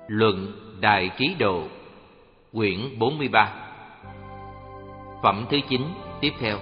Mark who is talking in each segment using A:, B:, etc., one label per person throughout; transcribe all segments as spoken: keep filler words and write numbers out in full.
A: Luận Đại Ký Độ, quyển bốn mươi ba. Phẩm thứ chín tiếp theo.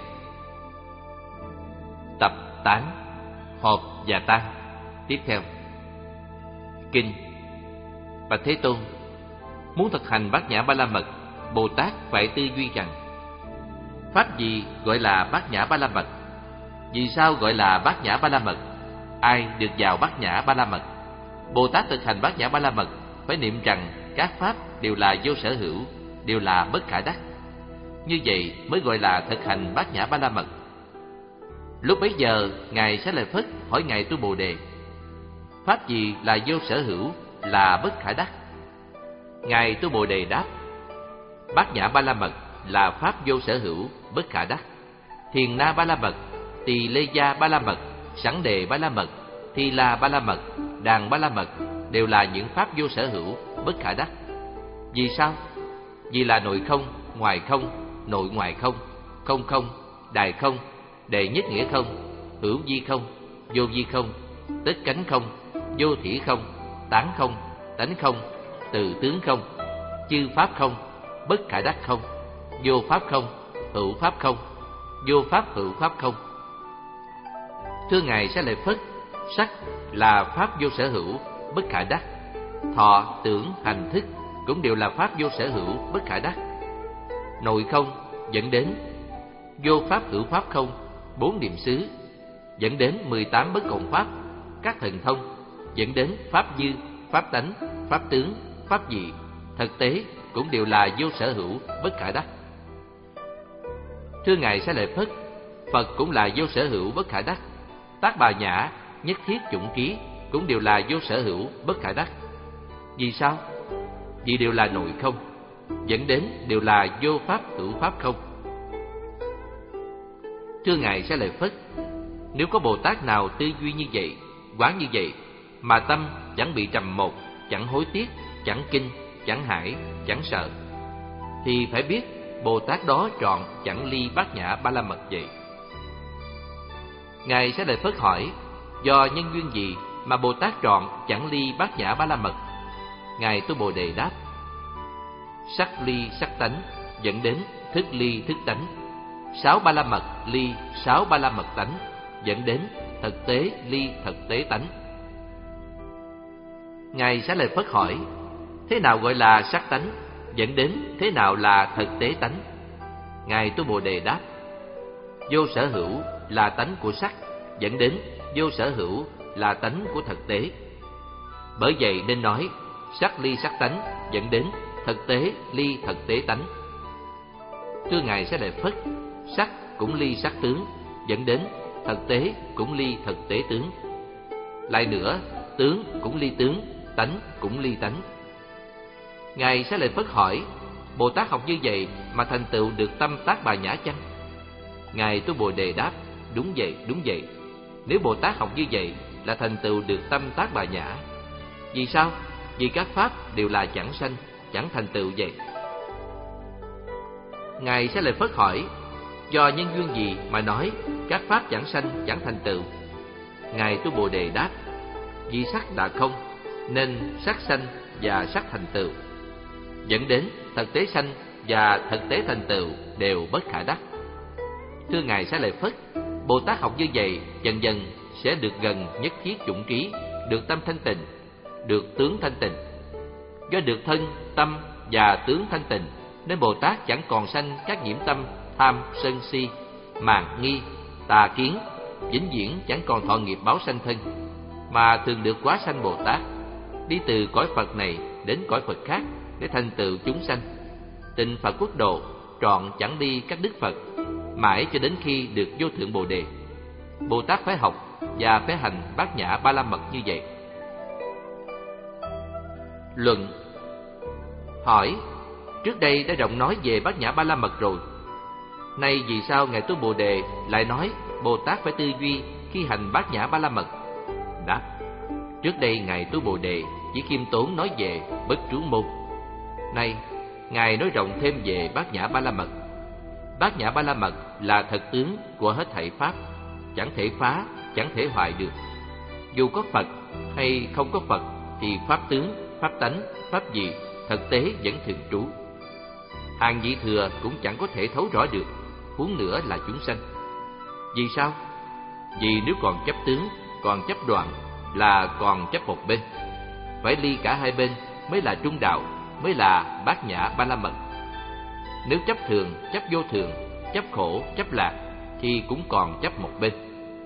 A: Tập tám. Họp và tan tiếp theo. Kinh. Bạch Thế Tôn, muốn thực hành Bát Nhã Ba La Mật, Bồ Tát phải tư duy rằng: pháp gì gọi là Bát Nhã Ba La Mật? Vì sao gọi là Bát Nhã Ba La Mật? Ai được vào Bát Nhã Ba La Mật? Bồ Tát thực hành Bát Nhã Ba La Mật phải niệm rằng các pháp đều là vô sở hữu, đều là bất khả đắc. Như vậy mới gọi là thực hành Bát Nhã Ba La Mật. Lúc bấy giờ, Ngài Xá Lợi Phất hỏi Ngài Tu Bồ Đề: pháp gì là vô sở hữu, là bất khả đắc? Ngài Tu Bồ Đề đáp: Bát Nhã Ba La Mật là pháp vô sở hữu, bất khả đắc. Thiền Na Ba La Mật, Tỳ Lê Gia Ba La Mật, Sẵn Đề Ba La Mật, Thi La Ba La Mật, Đàn Ba La Mật đều là những pháp vô sở hữu, bất khả đắc. Vì sao? Vì là nội không, ngoài không, nội ngoài không, không không, đài không, đệ nhất nghĩa không, hữu vi không, vô vi không, tích cánh không, vô thỉ không, tán không, tánh không, từ tướng không, chư pháp không, bất khả đắc không, vô pháp không, hữu pháp không, vô pháp hữu pháp không. Thưa Ngài Xá Lợi Phất, sắc là pháp vô sở hữu, bất khả đắc. Thọ, tưởng, hành, thức cũng đều là pháp vô sở hữu, bất khả đắc. Nội không dẫn đến vô pháp hữu pháp không, bốn niệm xứ dẫn đến mười tám bất cộng pháp, các thần thông dẫn đến pháp dư, pháp tánh, pháp tướng, pháp dị, thực tế cũng đều là vô sở hữu, bất khả đắc. Thưa Ngài Xá Lợi Phất, Phật cũng là vô sở hữu, bất khả đắc. Tác Bà Nhã, Nhất Thiết Chủng Ký cũng đều là vô sở hữu, bất khả đắc. Vì sao? Vì đều là nội không, dẫn đến đều là vô pháp hữu pháp không. Thưa Ngài Xá Lợi Phất, nếu có Bồ Tát nào tư duy như vậy, quán như vậy, mà tâm chẳng bị trầm một, chẳng hối tiếc, chẳng kinh, chẳng hải, chẳng sợ, thì phải biết Bồ Tát đó trọn chẳng ly Bát Nhã Ba La Mật vậy. Ngài Xá Lợi Phất hỏi: do nhân duyên gì mà Bồ Tát trọn chẳng ly Bát Nhã Ba La Mật? Ngài Tu Bồ Đề đáp: sắc ly sắc tánh dẫn đến thức ly thức tánh, sáu ba la mật ly sáu ba la mật tánh dẫn đến thực tế ly thực tế tánh. Ngài Xá Lợi Phất hỏi: thế nào gọi là sắc tánh, dẫn đến thế nào là thực tế tánh? Ngài Tu Bồ Đề đáp: vô sở hữu là tánh của sắc, dẫn đến vô sở hữu là tánh của thực tế. Bởi vậy nên nói sắc ly sắc tánh dẫn đến thực tế ly thực tế tánh. Thưa Ngài Xá Lợi Phất, sắc cũng ly sắc tướng, dẫn đến thực tế cũng ly thực tế tướng. Lại nữa, tướng cũng ly tướng, tánh cũng ly tánh. Ngài Xá Lợi Phất hỏi: Bồ Tát học như vậy mà thành tựu được tâm Tác Bà Nhã chăng? Ngài Tu Bồ Đề đáp: đúng vậy, đúng vậy. Nếu Bồ Tát học như vậy là thành tựu được tâm Tác Bà Nhã. Vì sao? Vì các pháp đều là chẳng sanh, chẳng thành tựu vậy. Ngài Xá Lợi Phất hỏi: do nhân duyên gì mà nói các pháp chẳng sanh, chẳng thành tựu? Ngài Tu Bồ Đề đáp: vì sắc đã không, nên sắc sanh và sắc thành tựu, dẫn đến thực tế sanh và thực tế thành tựu đều bất khả đắc. Thưa Ngài Xá Lợi Phất, Bồ Tát học như vậy dần dần sẽ được gần nhất thiết chủng ký, được tâm thanh tịnh, được tướng thanh tịnh. Do được thân, tâm và tướng thanh tịnh nên Bồ Tát chẳng còn sanh các nhiễm tâm tham, sân si, màng nghi, tà kiến, vĩnh viễn chẳng còn thọ nghiệp báo sanh thân, mà thường được hóa sanh Bồ Tát, đi từ cõi Phật này đến cõi Phật khác để thành tựu chúng sanh. Tình Phật quốc độ trọn chẳng đi các đức Phật, mãi cho đến khi được vô thượng Bồ Đề. Bồ Tát phải học và phải hành Bát Nhã Ba La Mật như vậy. Luận. Hỏi: trước đây đã rộng nói về Bát Nhã Ba La Mật rồi, nay vì sao Ngài Tu Bồ Đề lại nói Bồ Tát phải tư duy khi hành Bát Nhã Ba La Mật? Đáp: trước đây Ngài Tu Bồ Đề chỉ khiêm tốn nói về bất trú môn, nay Ngài nói rộng thêm về Bát Nhã Ba La Mật. Bát Nhã Ba La Mật là thật tướng của hết thảy pháp, chẳng thể phá, chẳng thể hoại được. Dù có Phật hay không có Phật thì pháp tướng pháp tánh, pháp gì, thực tế vẫn thường trú. Hàng vị thừa cũng chẳng có thể thấu rõ được, huống nữa là chúng sanh. Vì sao? Vì nếu còn chấp tướng, còn chấp đoạn, là còn chấp một bên. Phải ly cả hai bên mới là trung đạo, mới là bát nhã ba la mật. Nếu chấp thường, chấp vô thường, chấp khổ, chấp lạc, thì cũng còn chấp một bên.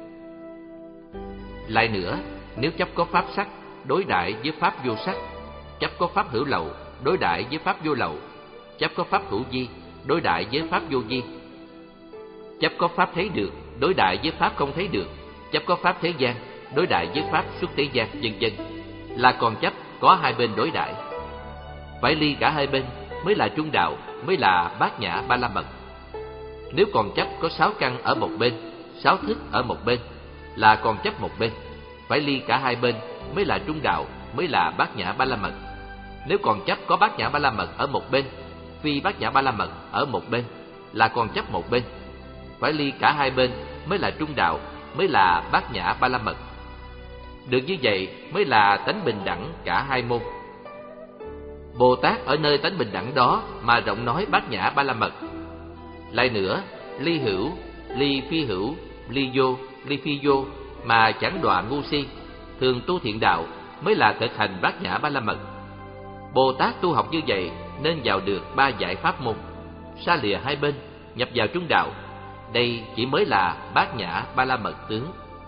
A: Lại nữa, nếu chấp có pháp sắc, đối đãi với pháp vô sắc, chấp có pháp hữu lậu, đối đãi với pháp vô lậu, chấp có pháp hữu vi, đối đãi với pháp vô vi, chấp có pháp thấy được, đối đãi với pháp không thấy được, chấp có pháp thế gian, đối đãi với pháp xuất thế gian, vân vân, là còn chấp có hai bên đối đãi. Phải ly cả hai bên mới là trung đạo, mới là bát nhã ba la mật. Nếu còn chấp có sáu căn ở một bên, sáu thức ở một bên, là còn chấp một bên. Phải ly cả hai bên mới là trung đạo, mới là bát nhã ba la mật. Nếu còn chấp có bát nhã ba la mật ở một bên, phi bát nhã ba la mật ở một bên, là còn chấp một bên. Phải ly cả hai bên mới là trung đạo, mới là bát nhã ba la mật. Được như vậy mới là tánh bình đẳng cả hai môn. Bồ Tát ở nơi tánh bình đẳng đó mà rộng nói bát nhã ba la mật. Lại nữa, ly hữu, ly phi hữu, ly vô, ly phi vô mà chẳng đọa ngu si, thường tu thiện đạo mới là thực hành bát nhã ba la mật. Bồ Tát tu học như vậy nên vào được ba giải pháp môn, xa lìa hai bên, nhập vào trung đạo. Đây chỉ mới là bát nhã ba la mật tướng.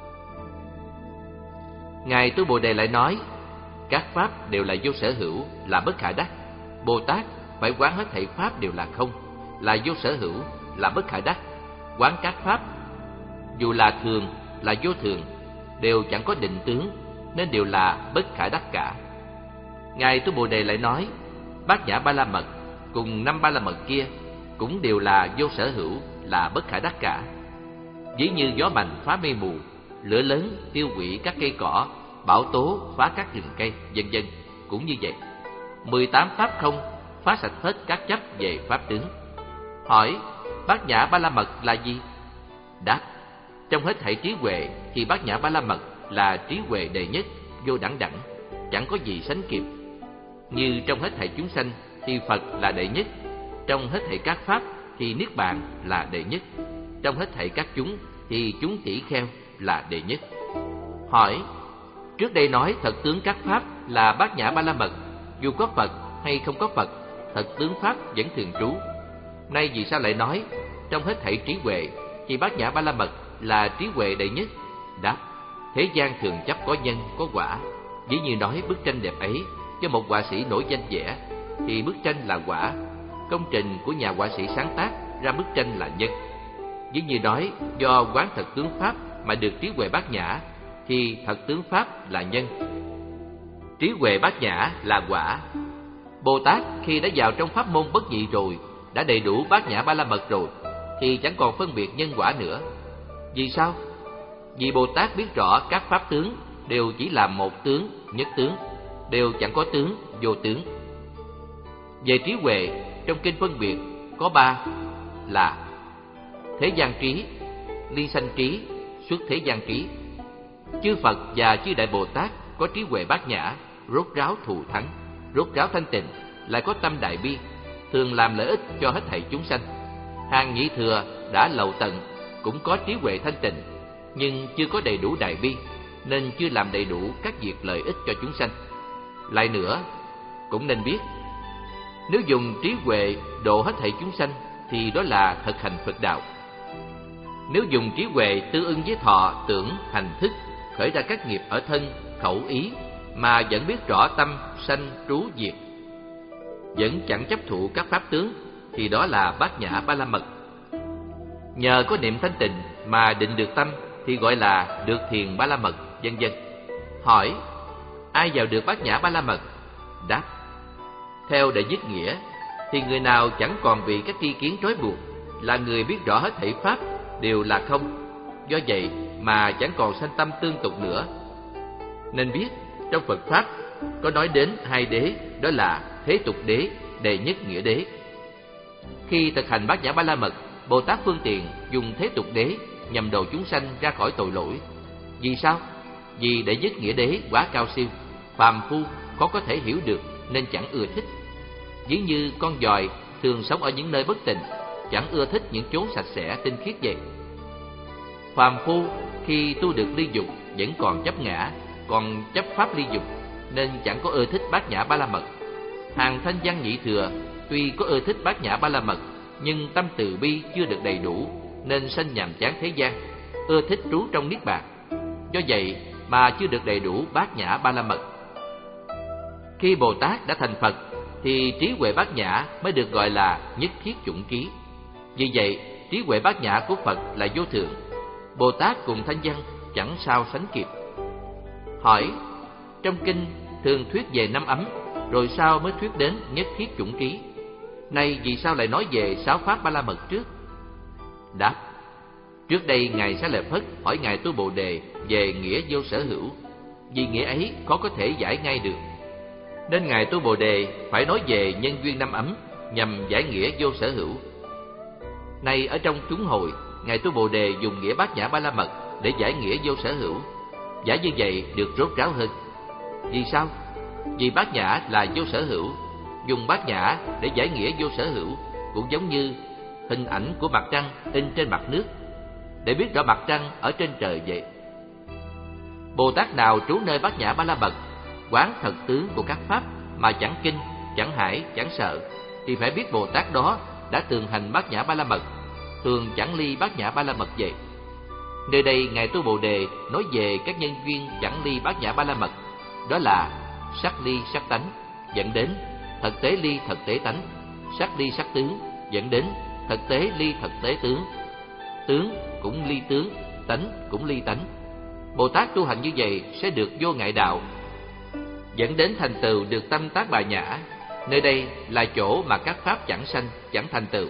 A: Ngài Tu Bồ Đề lại nói, các pháp đều là vô sở hữu, là bất khả đắc. Bồ Tát phải quán hết thảy pháp đều là không, là vô sở hữu, là bất khả đắc. Quán các pháp, dù là thường, là vô thường, đều chẳng có định tướng, nên đều là bất khả đắc cả. Ngài Tu Bồ Đề lại nói, bát nhã ba la mật cùng năm ba la mật kia cũng đều là vô sở hữu, là bất khả đắc cả. Ví như gió mạnh phá mây mù, lửa lớn tiêu hủy các cây cỏ, bão tố phá các rừng cây, vân vân, cũng như vậy. Mười tám pháp không phá sạch hết các chấp về pháp tướng. Hỏi, bát nhã ba la mật là gì? Đáp, trong hết thảy trí huệ thì bát nhã ba la mật là trí huệ đệ nhất, vô đẳng đẳng, chẳng có gì sánh kịp. Như trong hết thảy chúng sanh thì Phật là đệ nhất, trong hết thảy các pháp thì Niết Bàn là đệ nhất, trong hết thảy các chúng thì chúng tỷ kheo là đệ nhất. Hỏi, trước đây nói thật tướng các pháp là bát nhã ba la mật, dù có Phật hay không có Phật, thật tướng pháp vẫn thường trú. Nay vì sao lại nói trong hết thảy trí huệ thì bát nhã ba la mật là trí huệ đệ nhất? Đáp, thế gian thường chấp có nhân, có quả. Ví như nói bức tranh đẹp ấy cho một họa sĩ nổi danh vẽ, thì bức tranh là quả, công trình của nhà họa sĩ sáng tác ra bức tranh là nhân. Ví như nói do quán thật tướng pháp mà được trí huệ bát nhã, thì thật tướng pháp là nhân, trí huệ bát nhã là quả. Bồ Tát khi đã vào trong pháp môn bất nhị rồi, đã đầy đủ bát nhã ba la mật rồi, thì chẳng còn phân biệt nhân quả nữa. Vì sao? Vì Bồ Tát biết rõ các pháp tướng đều chỉ là một tướng, nhất tướng, đều chẳng có tướng, vô tướng. Về trí huệ, trong kinh phân biệt có ba là thế gian trí, ly sanh trí, xuất thế gian trí. Chư Phật và chư Đại Bồ Tát có trí huệ bát nhã, rốt ráo thù thắng, rốt ráo thanh tịnh, lại có tâm đại bi, thường làm lợi ích cho hết thảy chúng sanh. Hàng nhị thừa đã lậu tận, cũng có trí huệ thanh tịnh, nhưng chưa có đầy đủ đại bi, nên chưa làm đầy đủ các việc lợi ích cho chúng sanh. Lại nữa, cũng nên biết, nếu dùng trí huệ độ hết thảy chúng sanh thì đó là thực hành Phật đạo. Nếu dùng trí huệ tương ưng với thọ, tưởng, hành, thức, khởi ra các nghiệp ở thân, khẩu, ý, mà vẫn biết rõ tâm, sanh, trú, diệt, vẫn chẳng chấp thụ các pháp tướng, thì đó là bát nhã ba la mật. Nhờ có niệm thanh tịnh mà định được tâm thì gọi là được thiền ba la mật, vân vân. Hỏi, ai vào được bát nhã ba la mật? Đáp, theo đệ nhất nghĩa thì người nào chẳng còn bị các tri kiến trói buộc, là người biết rõ hết thảy pháp đều là không, do vậy mà chẳng còn sanh tâm tương tục nữa. Nên biết trong Phật pháp có nói đến hai đế, đó là thế tục đế, đệ nhất nghĩa đế. Khi thực hành bát nhã ba la mật, Bồ Tát phương tiện dùng thế tục đế nhằm độ chúng sanh ra khỏi tội lỗi. Vì sao? Vì đệ nhất nghĩa đế quá cao siêu, phàm phu khó có thể hiểu được nên chẳng ưa thích. Ví như con giòi thường sống ở những nơi bất tịnh, chẳng ưa thích những chốn sạch sẽ tinh khiết vậy. Phàm phu khi tu được ly dục vẫn còn chấp ngã, còn chấp pháp ly dục, nên chẳng có ưa thích bát nhã ba la mật. Hàng thanh văn nhị thừa tuy có ưa thích bát nhã ba la mật, nhưng tâm từ bi chưa được đầy đủ, nên sanh nhàm chán thế gian, ưa thích trú trong niết bàn. Do vậy mà chưa được đầy đủ bát nhã ba la mật. Khi Bồ Tát đã thành Phật, thì trí huệ bát nhã mới được gọi là nhất thiết chủng ký. Vì vậy, trí huệ bát nhã của Phật là vô thượng. Bồ Tát cùng thanh văn chẳng sao sánh kịp. Hỏi: trong kinh thường thuyết về năm ấm, rồi sao mới thuyết đến nhất thiết chủng ký? Nay vì sao lại nói về sáu pháp ba la mật trước? Đáp: trước đây ngài Xá Lợi Phất hỏi ngài Tu Bồ Đề về nghĩa vô sở hữu, vì nghĩa ấy khó có thể giải ngay được, nên ngài Tu Bồ Đề phải nói về nhân duyên năm ấm nhằm giải nghĩa vô sở hữu. Nay ở trong chúng hội, ngài Tu Bồ Đề dùng nghĩa bát nhã ba la mật để giải nghĩa vô sở hữu. Giải như vậy được rốt ráo hơn. Vì sao? Vì bát nhã là vô sở hữu, dùng bát nhã để giải nghĩa vô sở hữu cũng giống như hình ảnh của mặt trăng in trên mặt nước, để biết rõ mặt trăng ở trên trời vậy. Bồ Tát nào trú nơi bát nhã ba la mật, quán thật tướng của các pháp mà chẳng kinh, chẳng hải, chẳng sợ, thì phải biết Bồ Tát đó đã tường hành bát nhã ba la mật, thường chẳng ly bát nhã ba la mật vậy. Nơi đây ngài Tu Bồ Đề nói về các nhân duyên chẳng ly bát nhã ba la mật, đó là sắc ly sắc tánh dẫn đến thật tế ly thật tế tánh, sắc ly sắc tướng dẫn đến thật tế ly thật tế tướng, tướng cũng ly tướng, tánh cũng ly tánh. Bồ Tát tu hành như vậy sẽ được vô ngại đạo, dẫn đến thành tựu được tâm tác bà nhã. Nơi đây là chỗ mà các pháp chẳng sanh, chẳng thành tựu.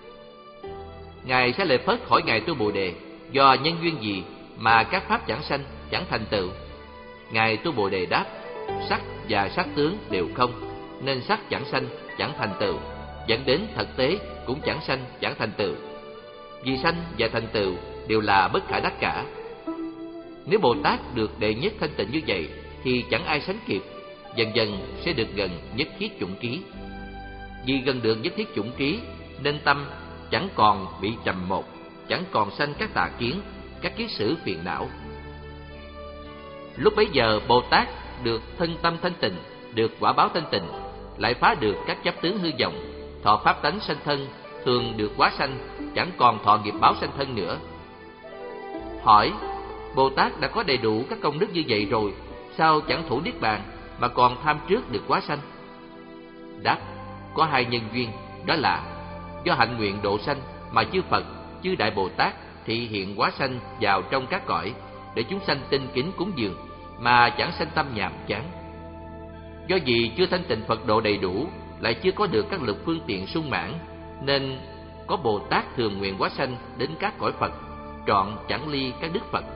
A: Ngài Xá Lợi Phất hỏi ngài Tu Bồ Đề do nhân duyên gì mà các pháp chẳng sanh, chẳng thành tựu? Ngài Tu Bồ Đề đáp: sắc và sắc tướng đều không, nên sắc chẳng sanh, chẳng thành tựu, dẫn đến thực tế cũng chẳng sanh, chẳng thành tựu. Vì sanh và thành tựu đều là bất khả đắc cả. Nếu Bồ Tát được đệ nhất thanh tịnh như vậy thì chẳng ai sánh kịp, dần dần sẽ được gần nhất thiết chủng ký. Vì gần được nhất thiết chủng ký nên tâm chẳng còn bị trầm một, chẳng còn sanh các tà kiến, các kiết sử phiền não. Lúc bấy giờ Bồ Tát được thân tâm thanh tịnh, được quả báo thanh tịnh, lại phá được các chấp tướng hư vọng, thọ pháp tánh sanh thân, thường được hóa sanh, chẳng còn thọ nghiệp báo sanh thân nữa. Hỏi: Bồ Tát đã có đầy đủ các công đức như vậy rồi, sao chẳng thủ niết bàn mà còn tham trước được hóa sanh? Đáp: có hai nhân duyên, đó là do hạnh nguyện độ sanh mà chư Phật, chư Đại Bồ Tát thị hiện hóa sanh vào trong các cõi, để chúng sanh tinh kính cúng dường mà chẳng sanh tâm nhàm chán. Do vì chưa thanh tịnh Phật độ đầy đủ, lại chưa có được các lực phương tiện sung mãn, nên có Bồ Tát thường nguyện hóa sanh đến các cõi Phật, trọn chẳng ly các đức Phật.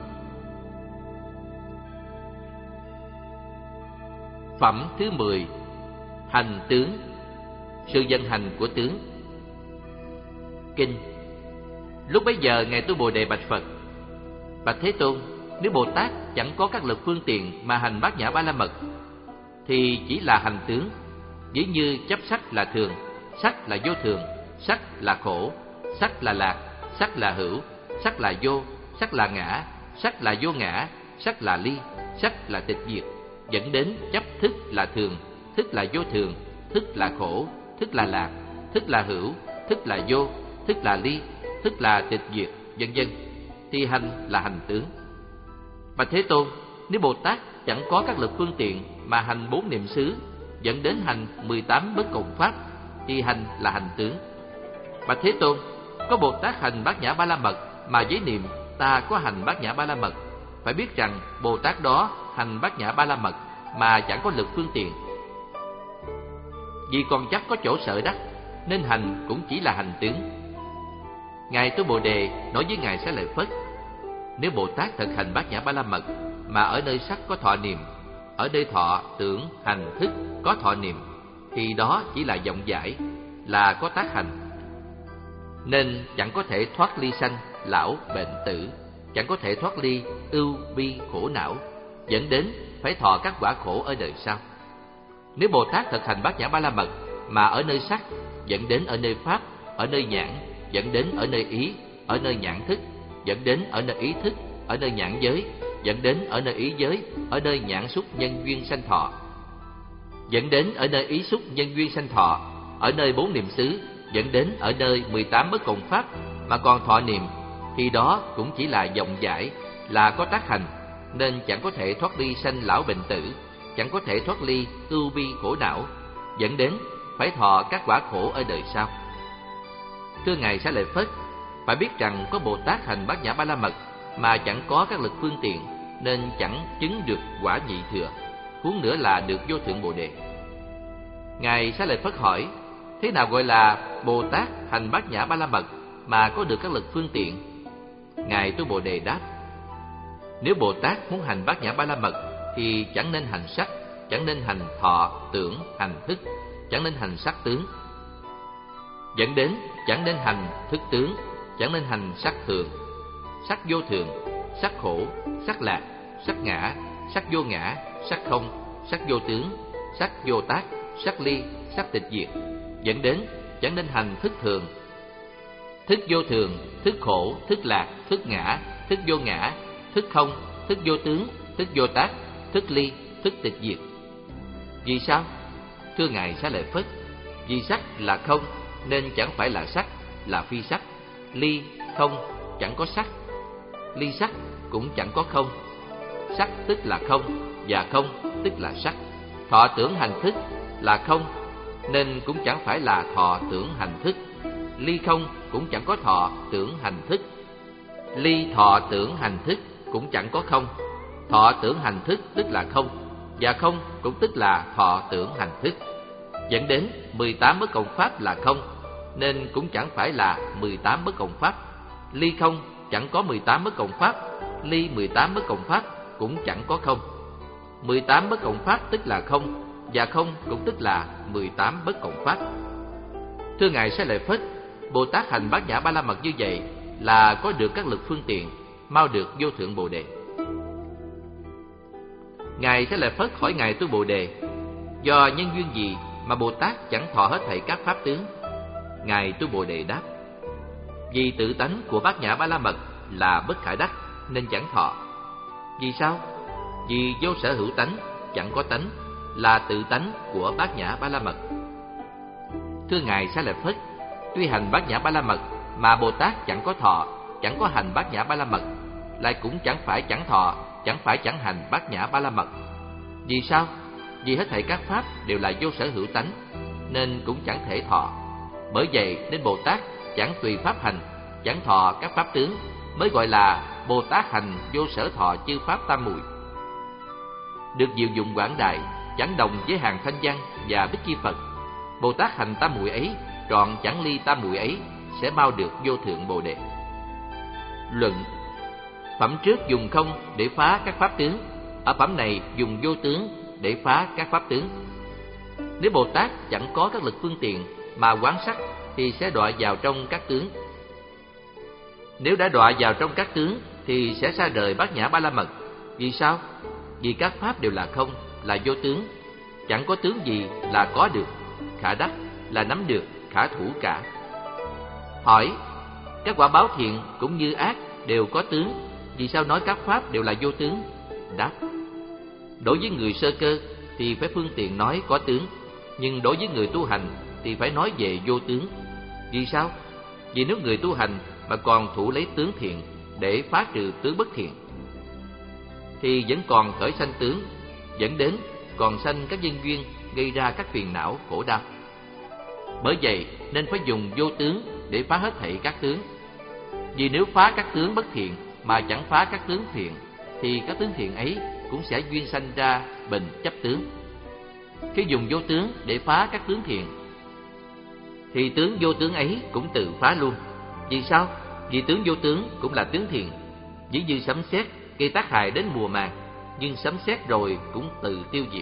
A: Phẩm thứ mười. Hành tướng. Sự vận hành của tướng. Kinh. Lúc bấy giờ ngài Tu Bồ Đề bạch Phật: bạch Thế Tôn, nếu Bồ Tát chẳng có các lực phương tiện mà hành bát nhã ba la mật, thì chỉ là hành tướng. Ví như chấp sắc là thường, sắc là vô thường, sắc là khổ, sắc là lạc, sắc là hữu, sắc là vô, sắc là ngã, sắc là vô ngã, sắc là ly, sắc là tịch diệt, dẫn đến chấp thức là thường, thức là vô thường, thức là khổ, thức là lạc, thức là hữu, thức là vô, thức là ly, thức là tịch diệt, vân vân, thì hành là hành tướng. Bạch Thế Tôn, nếu Bồ Tát chẳng có các lực phương tiện mà hành bốn niệm xứ, dẫn đến hành mười tám bất cộng pháp, thì hành là hành tướng. Bạch Thế Tôn, có Bồ Tát hành bát nhã ba la mật mà với niệm ta có hành bát nhã ba la mật, phải biết rằng Bồ Tát đó hành bát nhã ba la mật mà chẳng có lực phương tiện. Vì còn chắc có chỗ sợ đắc, nên hành cũng chỉ là hành tướng. Ngài Tu Bồ Đề nói với ngài Xá Lợi Phất: nếu Bồ Tát thực hành bát nhã ba la mật mà ở nơi sắc có thọ niệm, ở nơi thọ tưởng hành thức có thọ niệm, thì đó chỉ là vọng giải, là có tác hành, nên chẳng có thể thoát ly sanh lão bệnh tử, chẳng có thể thoát ly ưu bi khổ não. dẫn đến phải thọ các quả khổ ở đời sau. Nếu Bồ Tát thực hành Bát Nhã Ba La Mật mà ở nơi sắc, dẫn đến ở nơi pháp, ở nơi nhãn, dẫn đến ở nơi ý, ở nơi nhãn thức, dẫn đến ở nơi ý thức, ở nơi nhãn giới, dẫn đến ở nơi ý giới, ở nơi nhãn xúc nhân duyên sanh thọ, dẫn đến ở nơi ý xúc nhân duyên sanh thọ, ở nơi bốn niệm xứ, dẫn đến ở nơi mười tám bất cộng pháp mà còn thọ niệm, thì đó cũng chỉ là vọng giải, là có tác hành, nên chẳng có thể thoát ly sanh lão bệnh tử, chẳng có thể thoát ly ưu bi khổ não, dẫn đến phải thọ các quả khổ ở đời sau. Thưa Ngài Xá Lợi Phất, phải biết rằng có Bồ Tát hành Bát Nhã Ba La Mật mà chẳng có các lực phương tiện, nên chẳng chứng được quả nhị thừa, huống nữa là được vô thượng Bồ Đề. Ngài Xá Lợi Phất hỏi, thế nào gọi là Bồ Tát hành Bát Nhã Ba La Mật mà có được các lực phương tiện? Ngài Tu Bồ Đề đáp, nếu Bồ Tát muốn hành Bát Nhã Ba La Mật thì chẳng nên hành sắc, chẳng nên hành thọ, tưởng, hành thức, chẳng nên hành sắc tướng, dẫn đến chẳng nên hành thức tướng, chẳng nên hành sắc thường, sắc vô thường, sắc khổ, sắc lạc, sắc ngã, sắc vô ngã, sắc không, sắc vô tướng, sắc vô tác, sắc ly, sắc tịch diệt, dẫn đến chẳng nên hành thức thường, thức vô thường, thức khổ, thức lạc, thức ngã, thức vô ngã, thức không, thức vô tướng, thức vô tác, thức ly, thức tịch diệt. Vì sao? Thưa Ngài Xá Lợi Phất, vì sắc là không nên chẳng phải là sắc, là phi sắc. Ly không, chẳng có sắc. Ly sắc cũng chẳng có không. Sắc tức là không, và không tức là sắc. Thọ tưởng hành thức là không, nên cũng chẳng phải là thọ tưởng hành thức. Ly không cũng chẳng có thọ tưởng hành thức. Ly thọ tưởng hành thức cũng chẳng có không. Thọ tưởng hành thức tức là không, và không cũng tức là thọ tưởng hành thức, dẫn đến mười tám bất cộng pháp là không, nên cũng chẳng phải là mười tám bất cộng pháp. Ly không chẳng có mười tám bất cộng pháp, ly mười tám bất cộng pháp cũng chẳng có không. mười tám bất cộng pháp tức là không, và không cũng tức là mười tám bất cộng pháp. Thưa Ngài Xá Lợi Phất, Bồ Tát hành Bát Nhã Ba La Mật như vậy là có được các lực phương tiện, mau được vô thượng Bồ Đề. Ngài Xá Lợi Phất hỏi Ngài Tu Bồ Đề, do nhân duyên gì mà Bồ Tát chẳng thọ hết thảy các pháp tướng? Ngài Tu Bồ Đề đáp, vì tự tánh của Bát Nhã Ba La Mật là bất khả đắc nên chẳng thọ. Vì sao? Vì vô sở hữu tánh, chẳng có tánh, là tự tánh của Bát Nhã Ba La Mật. Thưa Ngài Xá Lợi Phất, tuy hành Bát Nhã Ba La Mật mà Bồ Tát chẳng có thọ, chẳng có hành Bát Nhã Ba La Mật, lại cũng chẳng phải chẳng thọ, chẳng phải chẳng hành Bát Nhã Ba La Mật. Vì sao? Vì hết thảy các pháp đều là vô sở hữu tánh, nên cũng chẳng thể thọ. Bởi vậy nên Bồ Tát chẳng tùy pháp hành, chẳng thọ các pháp tướng, mới gọi là Bồ Tát hành vô sở thọ chư pháp tam muội. Được diệu dụng quảng đại, chẳng đồng với hàng thanh văn và Bích Chi Phật. Bồ Tát hành tam muội ấy, trọn chẳng ly tam muội ấy, sẽ mau được vô thượng Bồ Đề. Luận: phẩm trước dùng không để phá các pháp tướng, ở phẩm này dùng vô tướng để phá các pháp tướng. Nếu Bồ Tát chẳng có các lực phương tiện mà quán sắc thì sẽ đọa vào trong các tướng. Nếu đã đọa vào trong các tướng thì sẽ xa rời Bát Nhã Ba La Mật. Vì sao? Vì các pháp đều là không, là vô tướng, chẳng có tướng gì là có được, khả đắc, là nắm được, khả thủ cả. Hỏi: các quả báo thiện cũng như ác đều có tướng, vì sao nói các pháp đều là vô tướng? Đáp: đối với người sơ cơ thì phải phương tiện nói có tướng, nhưng đối với người tu hành thì phải nói về vô tướng. Vì sao? Vì nếu người tu hành mà còn thủ lấy tướng thiện để phá trừ tướng bất thiện, thì vẫn còn khởi sanh tướng, dẫn đến còn sanh các nhân duyên gây ra các phiền não khổ đau. Bởi vậy nên phải dùng vô tướng để phá hết thảy các tướng. Vì nếu phá các tướng bất thiện mà chẳng phá các tướng thiện, thì các tướng thiện ấy cũng sẽ duyên sanh ra bình chấp tướng. Khi dùng vô tướng để phá các tướng thiện, thì tướng vô tướng ấy cũng tự phá luôn. Vì sao? Vì tướng vô tướng cũng là tướng thiện. Ví như sấm sét gây tác hại đến mùa màng, nhưng sấm sét rồi cũng tự tiêu diệt.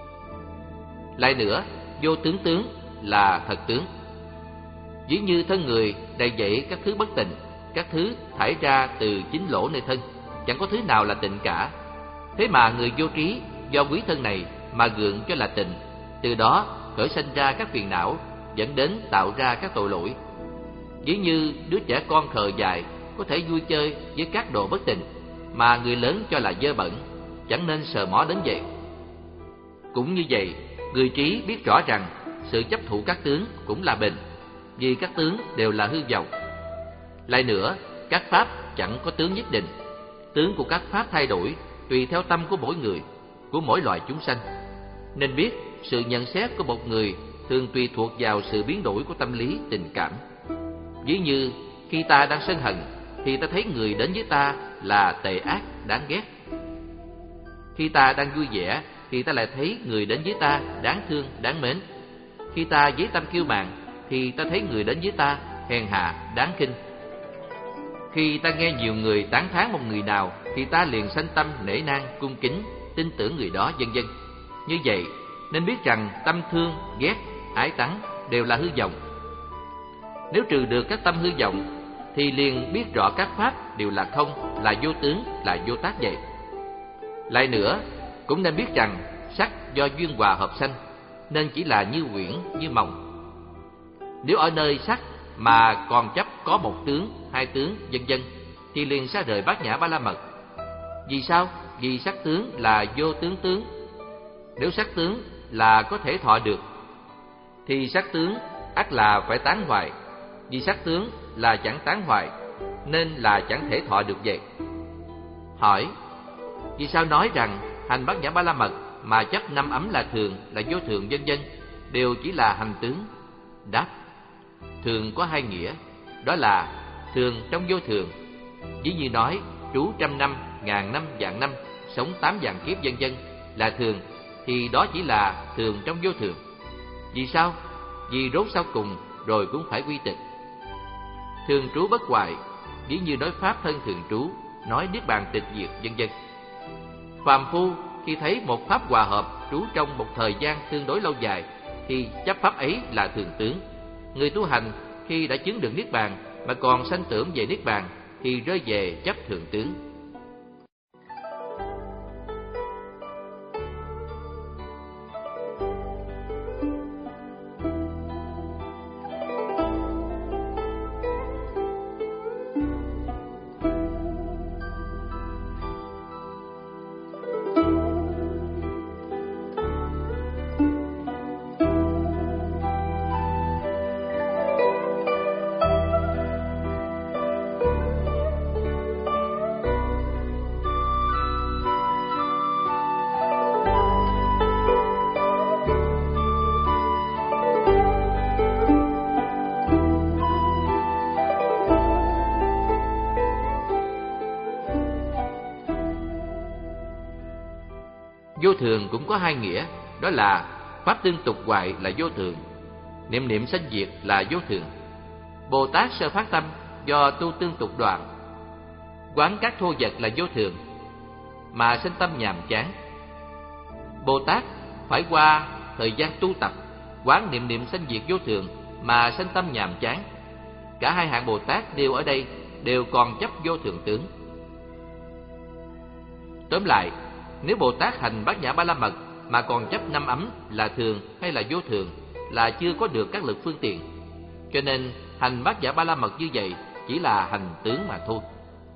A: Lại nữa, vô tướng tướng là thật tướng. Ví như thân người đầy dẫy các thứ bất tịnh, các thứ thải ra từ chính lỗ nơi thân, chẳng có thứ nào là tịnh cả. Thế mà người vô trí do quý thân này mà gượng cho là tịnh, từ đó khởi sanh ra các phiền não, dẫn đến tạo ra các tội lỗi. Ví như đứa trẻ con khờ dại có thể vui chơi với các đồ bất tịnh mà người lớn cho là dơ bẩn, chẳng nên sờ mó đến vậy. Cũng như vậy, người trí biết rõ rằng sự chấp thụ các tướng cũng là bình, vì các tướng đều là hư vọng. Lại nữa, các pháp chẳng có tướng nhất định, tướng của các pháp thay đổi tùy theo tâm của mỗi người, của mỗi loài chúng sanh. Nên biết sự nhận xét của một người thường tùy thuộc vào sự biến đổi của tâm lý tình cảm. Ví như khi ta đang sân hận thì ta thấy người đến với ta là tệ ác, đáng ghét. Khi ta đang vui vẻ thì ta lại thấy người đến với ta đáng thương, đáng mến. Khi ta với tâm kiêu mạn thì ta thấy người đến với ta hèn hạ, đáng khinh. Khi ta nghe nhiều người tán thán một người nào thì ta liền sanh tâm nể nang, cung kính, tin tưởng người đó, vân vân. Như vậy nên biết rằng tâm thương, ghét, ái tắng đều là hư vọng. Nếu trừ được các tâm hư vọng thì liền biết rõ các pháp đều là không, là vô tướng, là vô tác vậy. Lại nữa, cũng nên biết rằng sắc do duyên hòa hợp sanh, nên chỉ là như quyển, như mộng. Nếu ở nơi sắc mà còn chấp có một tướng, hai tướng, vân vân, thì liền xa rời bát nhã ba la mật. Vì sao? Vì sắc tướng là vô tướng tướng. Nếu sắc tướng là có thể thọ được, thì sắc tướng ắt là phải tán hoại. Vì sắc tướng là chẳng tán hoại, nên là chẳng thể thọ được vậy. Hỏi: vì sao nói rằng hành bát nhã ba la mật mà chấp năm ấm là thường, là vô thường, vân vân, đều chỉ là hành tướng? Đáp: thường có hai nghĩa, đó là thường trong vô thường. Ví như nói trú trăm năm, ngàn năm, vạn năm, sống tám vạn kiếp, vân vân là thường, thì đó chỉ là thường trong vô thường. Vì sao? Vì rốt sau cùng rồi cũng phải quy tịch. Thường trú bất hoại, ví như nói pháp thân thường trú, nói niết bàn tịch diệt, vân vân. Phàm phu khi thấy một pháp hòa hợp trú trong một thời gian tương đối lâu dài thì chấp pháp ấy là thường tướng. Người tu hành khi đã chứng được niết bàn mà còn sanh tưởng về niết bàn thì rơi về chấp thường tướng. Vô thường cũng có hai nghĩa, đó là pháp tương tục hoại là vô thường, niệm niệm sanh diệt là vô thường. Bồ Tát sơ phát tâm do tu tương tục đoạn, quán các thô vật là vô thường, mà sanh tâm nhàm chán. Bồ Tát phải qua thời gian tu tập, quán niệm niệm sanh diệt vô thường, mà sanh tâm nhàm chán. Cả hai hạng Bồ Tát đều ở đây đều còn chấp vô thường tướng. Tóm lại, nếu Bồ Tát hành bát nhã ba la mật mà còn chấp năm ấm là thường hay là vô thường, là chưa có được các lực phương tiện. Cho nên hành bát nhã ba la mật như vậy chỉ là hành tướng mà thôi.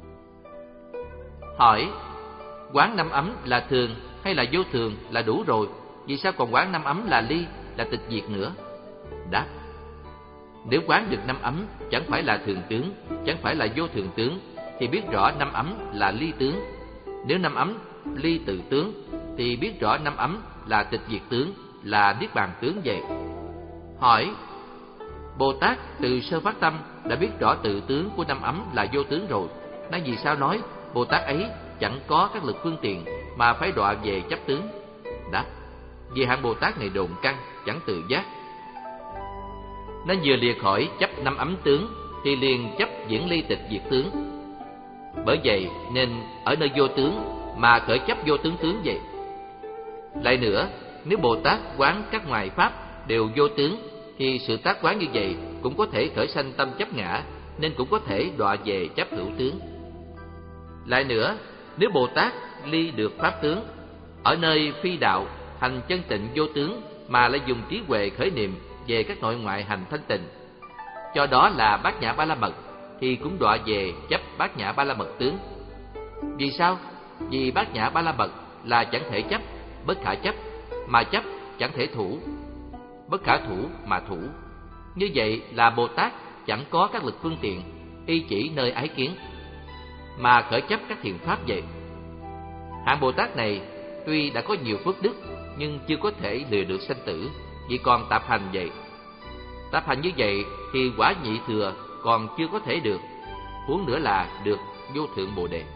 A: Hỏi: quán năm ấm là thường hay là vô thường là đủ rồi, vì sao còn quán năm ấm là ly, là tịch diệt nữa? Đáp: nếu quán được năm ấm chẳng phải là thường tướng, chẳng phải là vô thường tướng, thì biết rõ năm ấm là ly tướng. Nếu năm ấm ly tự tướng thì biết rõ năm ấm là tịch diệt tướng, là niết bàn tướng vậy. Hỏi: Bồ Tát từ sơ phát tâm đã biết rõ tự tướng của năm ấm là vô tướng rồi, nay vì sao nói Bồ Tát ấy chẳng có các lực phương tiện mà phải đọa về chấp tướng? Đáp: vì hạng Bồ Tát này đồn căn, chẳng tự giác, nên vừa lìa khỏi chấp năm ấm tướng thì liền chấp diễn ly tịch diệt tướng. Bởi vậy nên ở nơi vô tướng mà khởi chấp vô tướng tướng vậy. Lại nữa, nếu Bồ Tát quán các ngoại pháp đều vô tướng thì sự tác quán như vậy cũng có thể khởi sanh tâm chấp ngã, nên cũng có thể đọa về chấp hữu tướng. Lại nữa, nếu Bồ Tát ly được pháp tướng. Ở nơi phi đạo hành chân tịnh vô tướng mà lại dùng trí huệ khởi niệm về các nội ngoại hành thanh tịnh, cho đó là bát nhã ba la mật, thì cũng đọa về chấp bát nhã ba la mật tướng. Vì sao? Vì bát nhã ba la mật là chẳng thể chấp, bất khả chấp, mà chấp chẳng thể thủ, bất khả thủ mà thủ. Như vậy là Bồ Tát chẳng có các lực phương tiện, y chỉ nơi ái kiến, mà khởi chấp các thiện pháp vậy. Hạng Bồ Tát này tuy đã có nhiều phước đức, nhưng chưa có thể lìa được sanh tử, vì còn tạp hành vậy. Tạp hành như vậy thì quả nhị thừa còn chưa có thể được, huống nữa là được vô thượng Bồ Đề.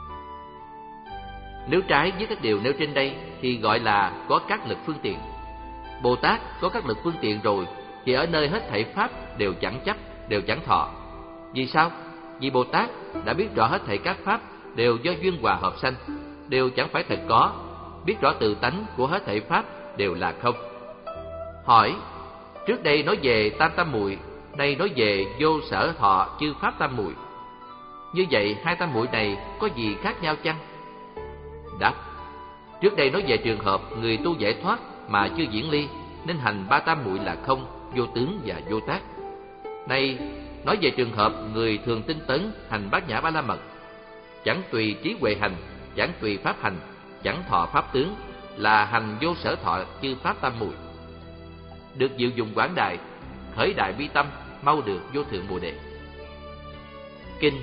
A: Nếu trái với các điều nêu trên đây thì gọi là có các lực phương tiện. Bồ Tát có các lực phương tiện rồi thì ở nơi hết thảy pháp đều chẳng chấp, đều chẳng thọ. Vì sao? Vì Bồ Tát đã biết rõ hết thảy các pháp đều do duyên hòa hợp sanh, đều chẳng phải thật có, biết rõ tự tánh của hết thảy pháp đều là không. Hỏi, trước đây nói về tam tam muội, nay nói về vô sở thọ chư pháp tam muội, như vậy hai tam muội này có gì khác nhau chăng? Đáp, trước đây nói về trường hợp người tu giải thoát mà chưa diễn ly, nên hành ba tam muội là không, vô tướng và vô tác. Nay nói về trường hợp người thường tinh tấn hành bát nhã ba la mật, chẳng tùy trí huệ hành, chẳng tùy pháp hành, chẳng thọ pháp tướng, là hành vô sở thọ chư pháp tam muội, được diệu dụng quảng đại, khởi đại bi tâm, mau được vô thượng Bồ Đề. Kinh.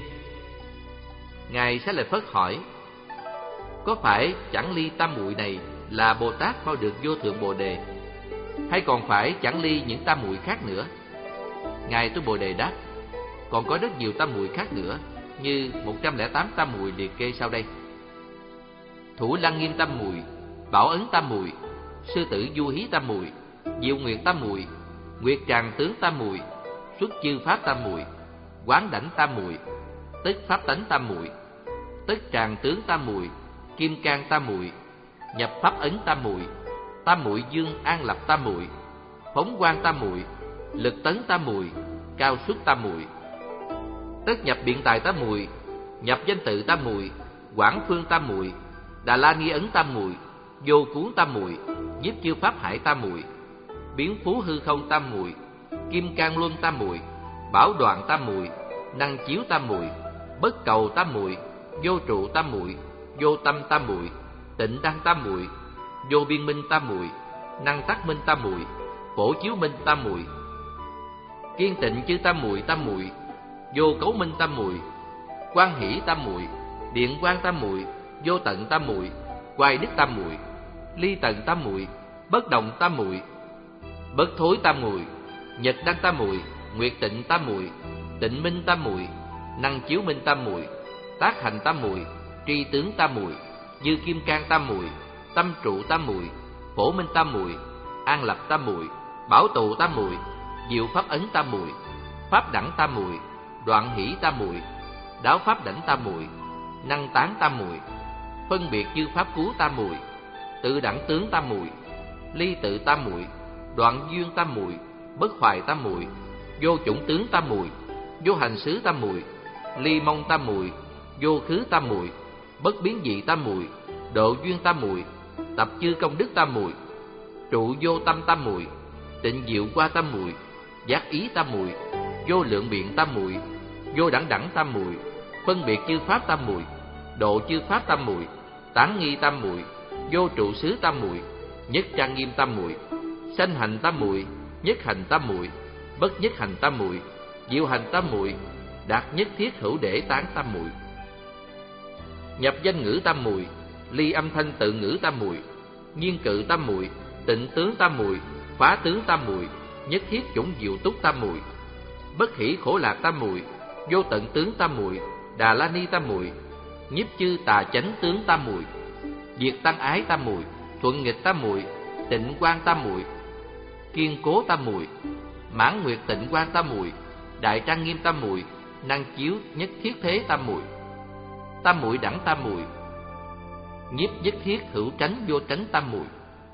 A: Ngài Xá Lợi Phất hỏi, có phải chẳng ly tam muội này là Bồ Tát mau được vô thượng Bồ Đề, hay còn phải chẳng ly những tam muội khác nữa? Ngài Tu Bồ Đề đáp, còn có rất nhiều tam muội khác nữa, như một trăm lẻ tám tam muội liệt kê sau đây: Thủ Lăng Nghiêm tam muội, Bảo Ấn tam muội, Sư Tử Du Hí tam muội, Diệu Nguyệt tam muội, Nguyệt Tràng Tướng tam muội, Xuất Chư Pháp tam muội, Quán Đảnh tam muội, Tức Pháp Tánh tam muội, Tức Tràng Tướng tam muội, Kim Cang tam muội, Nhập Pháp Ấn tam muội, Tam muội Dương An Lập tam muội, Phóng Quang tam muội, Lực Tấn tam muội, Cao Xuất tam muội, Tất Nhập Biện Tài tam muội, Nhập Danh Tự tam muội, Quảng Phương tam muội, Đà La Ni Ấn tam muội, Vô Cuốn tam muội, Nhiếp Chư Pháp Hải tam muội, Biến Phú Hư Không tam muội, Kim Cang Luân tam muội, Bảo Đoạn tam muội, Năng Chiếu tam muội, Bất Cầu tam muội, Vô Trụ tam muội, Vô Tâm tam muội, Tịnh Đăng tam muội, Vô Biên Minh tam muội, Năng Tắc Minh tam muội, Phổ Chiếu Minh tam muội, Kiên Tịnh Chư tam muội tam muội, Vô Cấu Minh tam muội, Quan Hỷ tam muội, Điện Quang tam muội, Vô Tận tam muội, Hoài Đức tam muội, Ly Tận tam muội, Bất Động tam muội, Bất Thối tam muội, Nhật Đăng tam muội, Nguyệt Tịnh tam muội, Tịnh Minh tam muội, Năng Chiếu Minh tam muội, Tác Hành tam muội, Tri Tướng tam muội, Dư Kim Cang tam muội, Tâm Trụ tam muội, Phổ Minh tam muội, An Lập tam muội, Bảo Tụ tam muội, Diệu Pháp Ấn tam muội, Pháp Đẳng tam muội, Đoạn Hỷ tam muội, Đáo Pháp Đảnh tam muội, Năng Tán tam muội, Phân Biệt Chư Pháp Cú tam muội, Tự Đẳng Tướng tam muội, Ly Tự tam muội, Đoạn Duyên tam muội, Bất Hoài tam muội, Vô Chủng Tướng tam muội, Vô Hành Xứ tam muội, Ly Mông tam muội, Vô Khứ tam muội, Bất Biến Dị tam muội, Độ Duyên tam muội, Tập Chư Công Đức tam muội, Trụ Vô Tâm tam muội, Tịnh Diệu Qua tam muội, Giác Ý tam muội, Vô Lượng Biện tam muội, Vô Đẳng Đẳng tam muội, Phân Biệt Chư Pháp tam muội, Độ Chư Pháp tam muội, Tán Nghi tam muội, Vô Trụ Xứ tam muội, Nhất Trang Nghiêm tam muội, Sanh Hành tam muội, Nhất Hành tam muội, Bất Nhất Hành tam muội, Diệu Hành tam muội, Đạt Nhất Thiết Hữu Để Tán tam muội, Nhập Danh Ngữ tam muội, Ly Âm Thanh Tự Ngữ tam muội, Nhiên Cự tam muội, Tịnh Tướng tam muội, Phá Tướng tam muội, Nhất Thiết Chủng Diệu Túc tam muội, Bất Hỷ Khổ Lạc tam muội, Vô Tận Tướng tam muội, Đà La Ni tam muội, Nhiếp Chư Tà Chánh Tướng tam muội, Diệt Tăng Ái tam muội, Thuận Nghịch tam muội, Tịnh Quang tam muội, Kiên Cố tam muội, Mãn Nguyệt Tịnh Quang tam muội, Đại Trang Nghiêm tam muội, Năng Chiếu Nhất Thiết Thế tam muội, Tam muội Đẳng tam muội, Nhiếp Nhất Thiết Hữu Tránh Vô Tránh tam muội,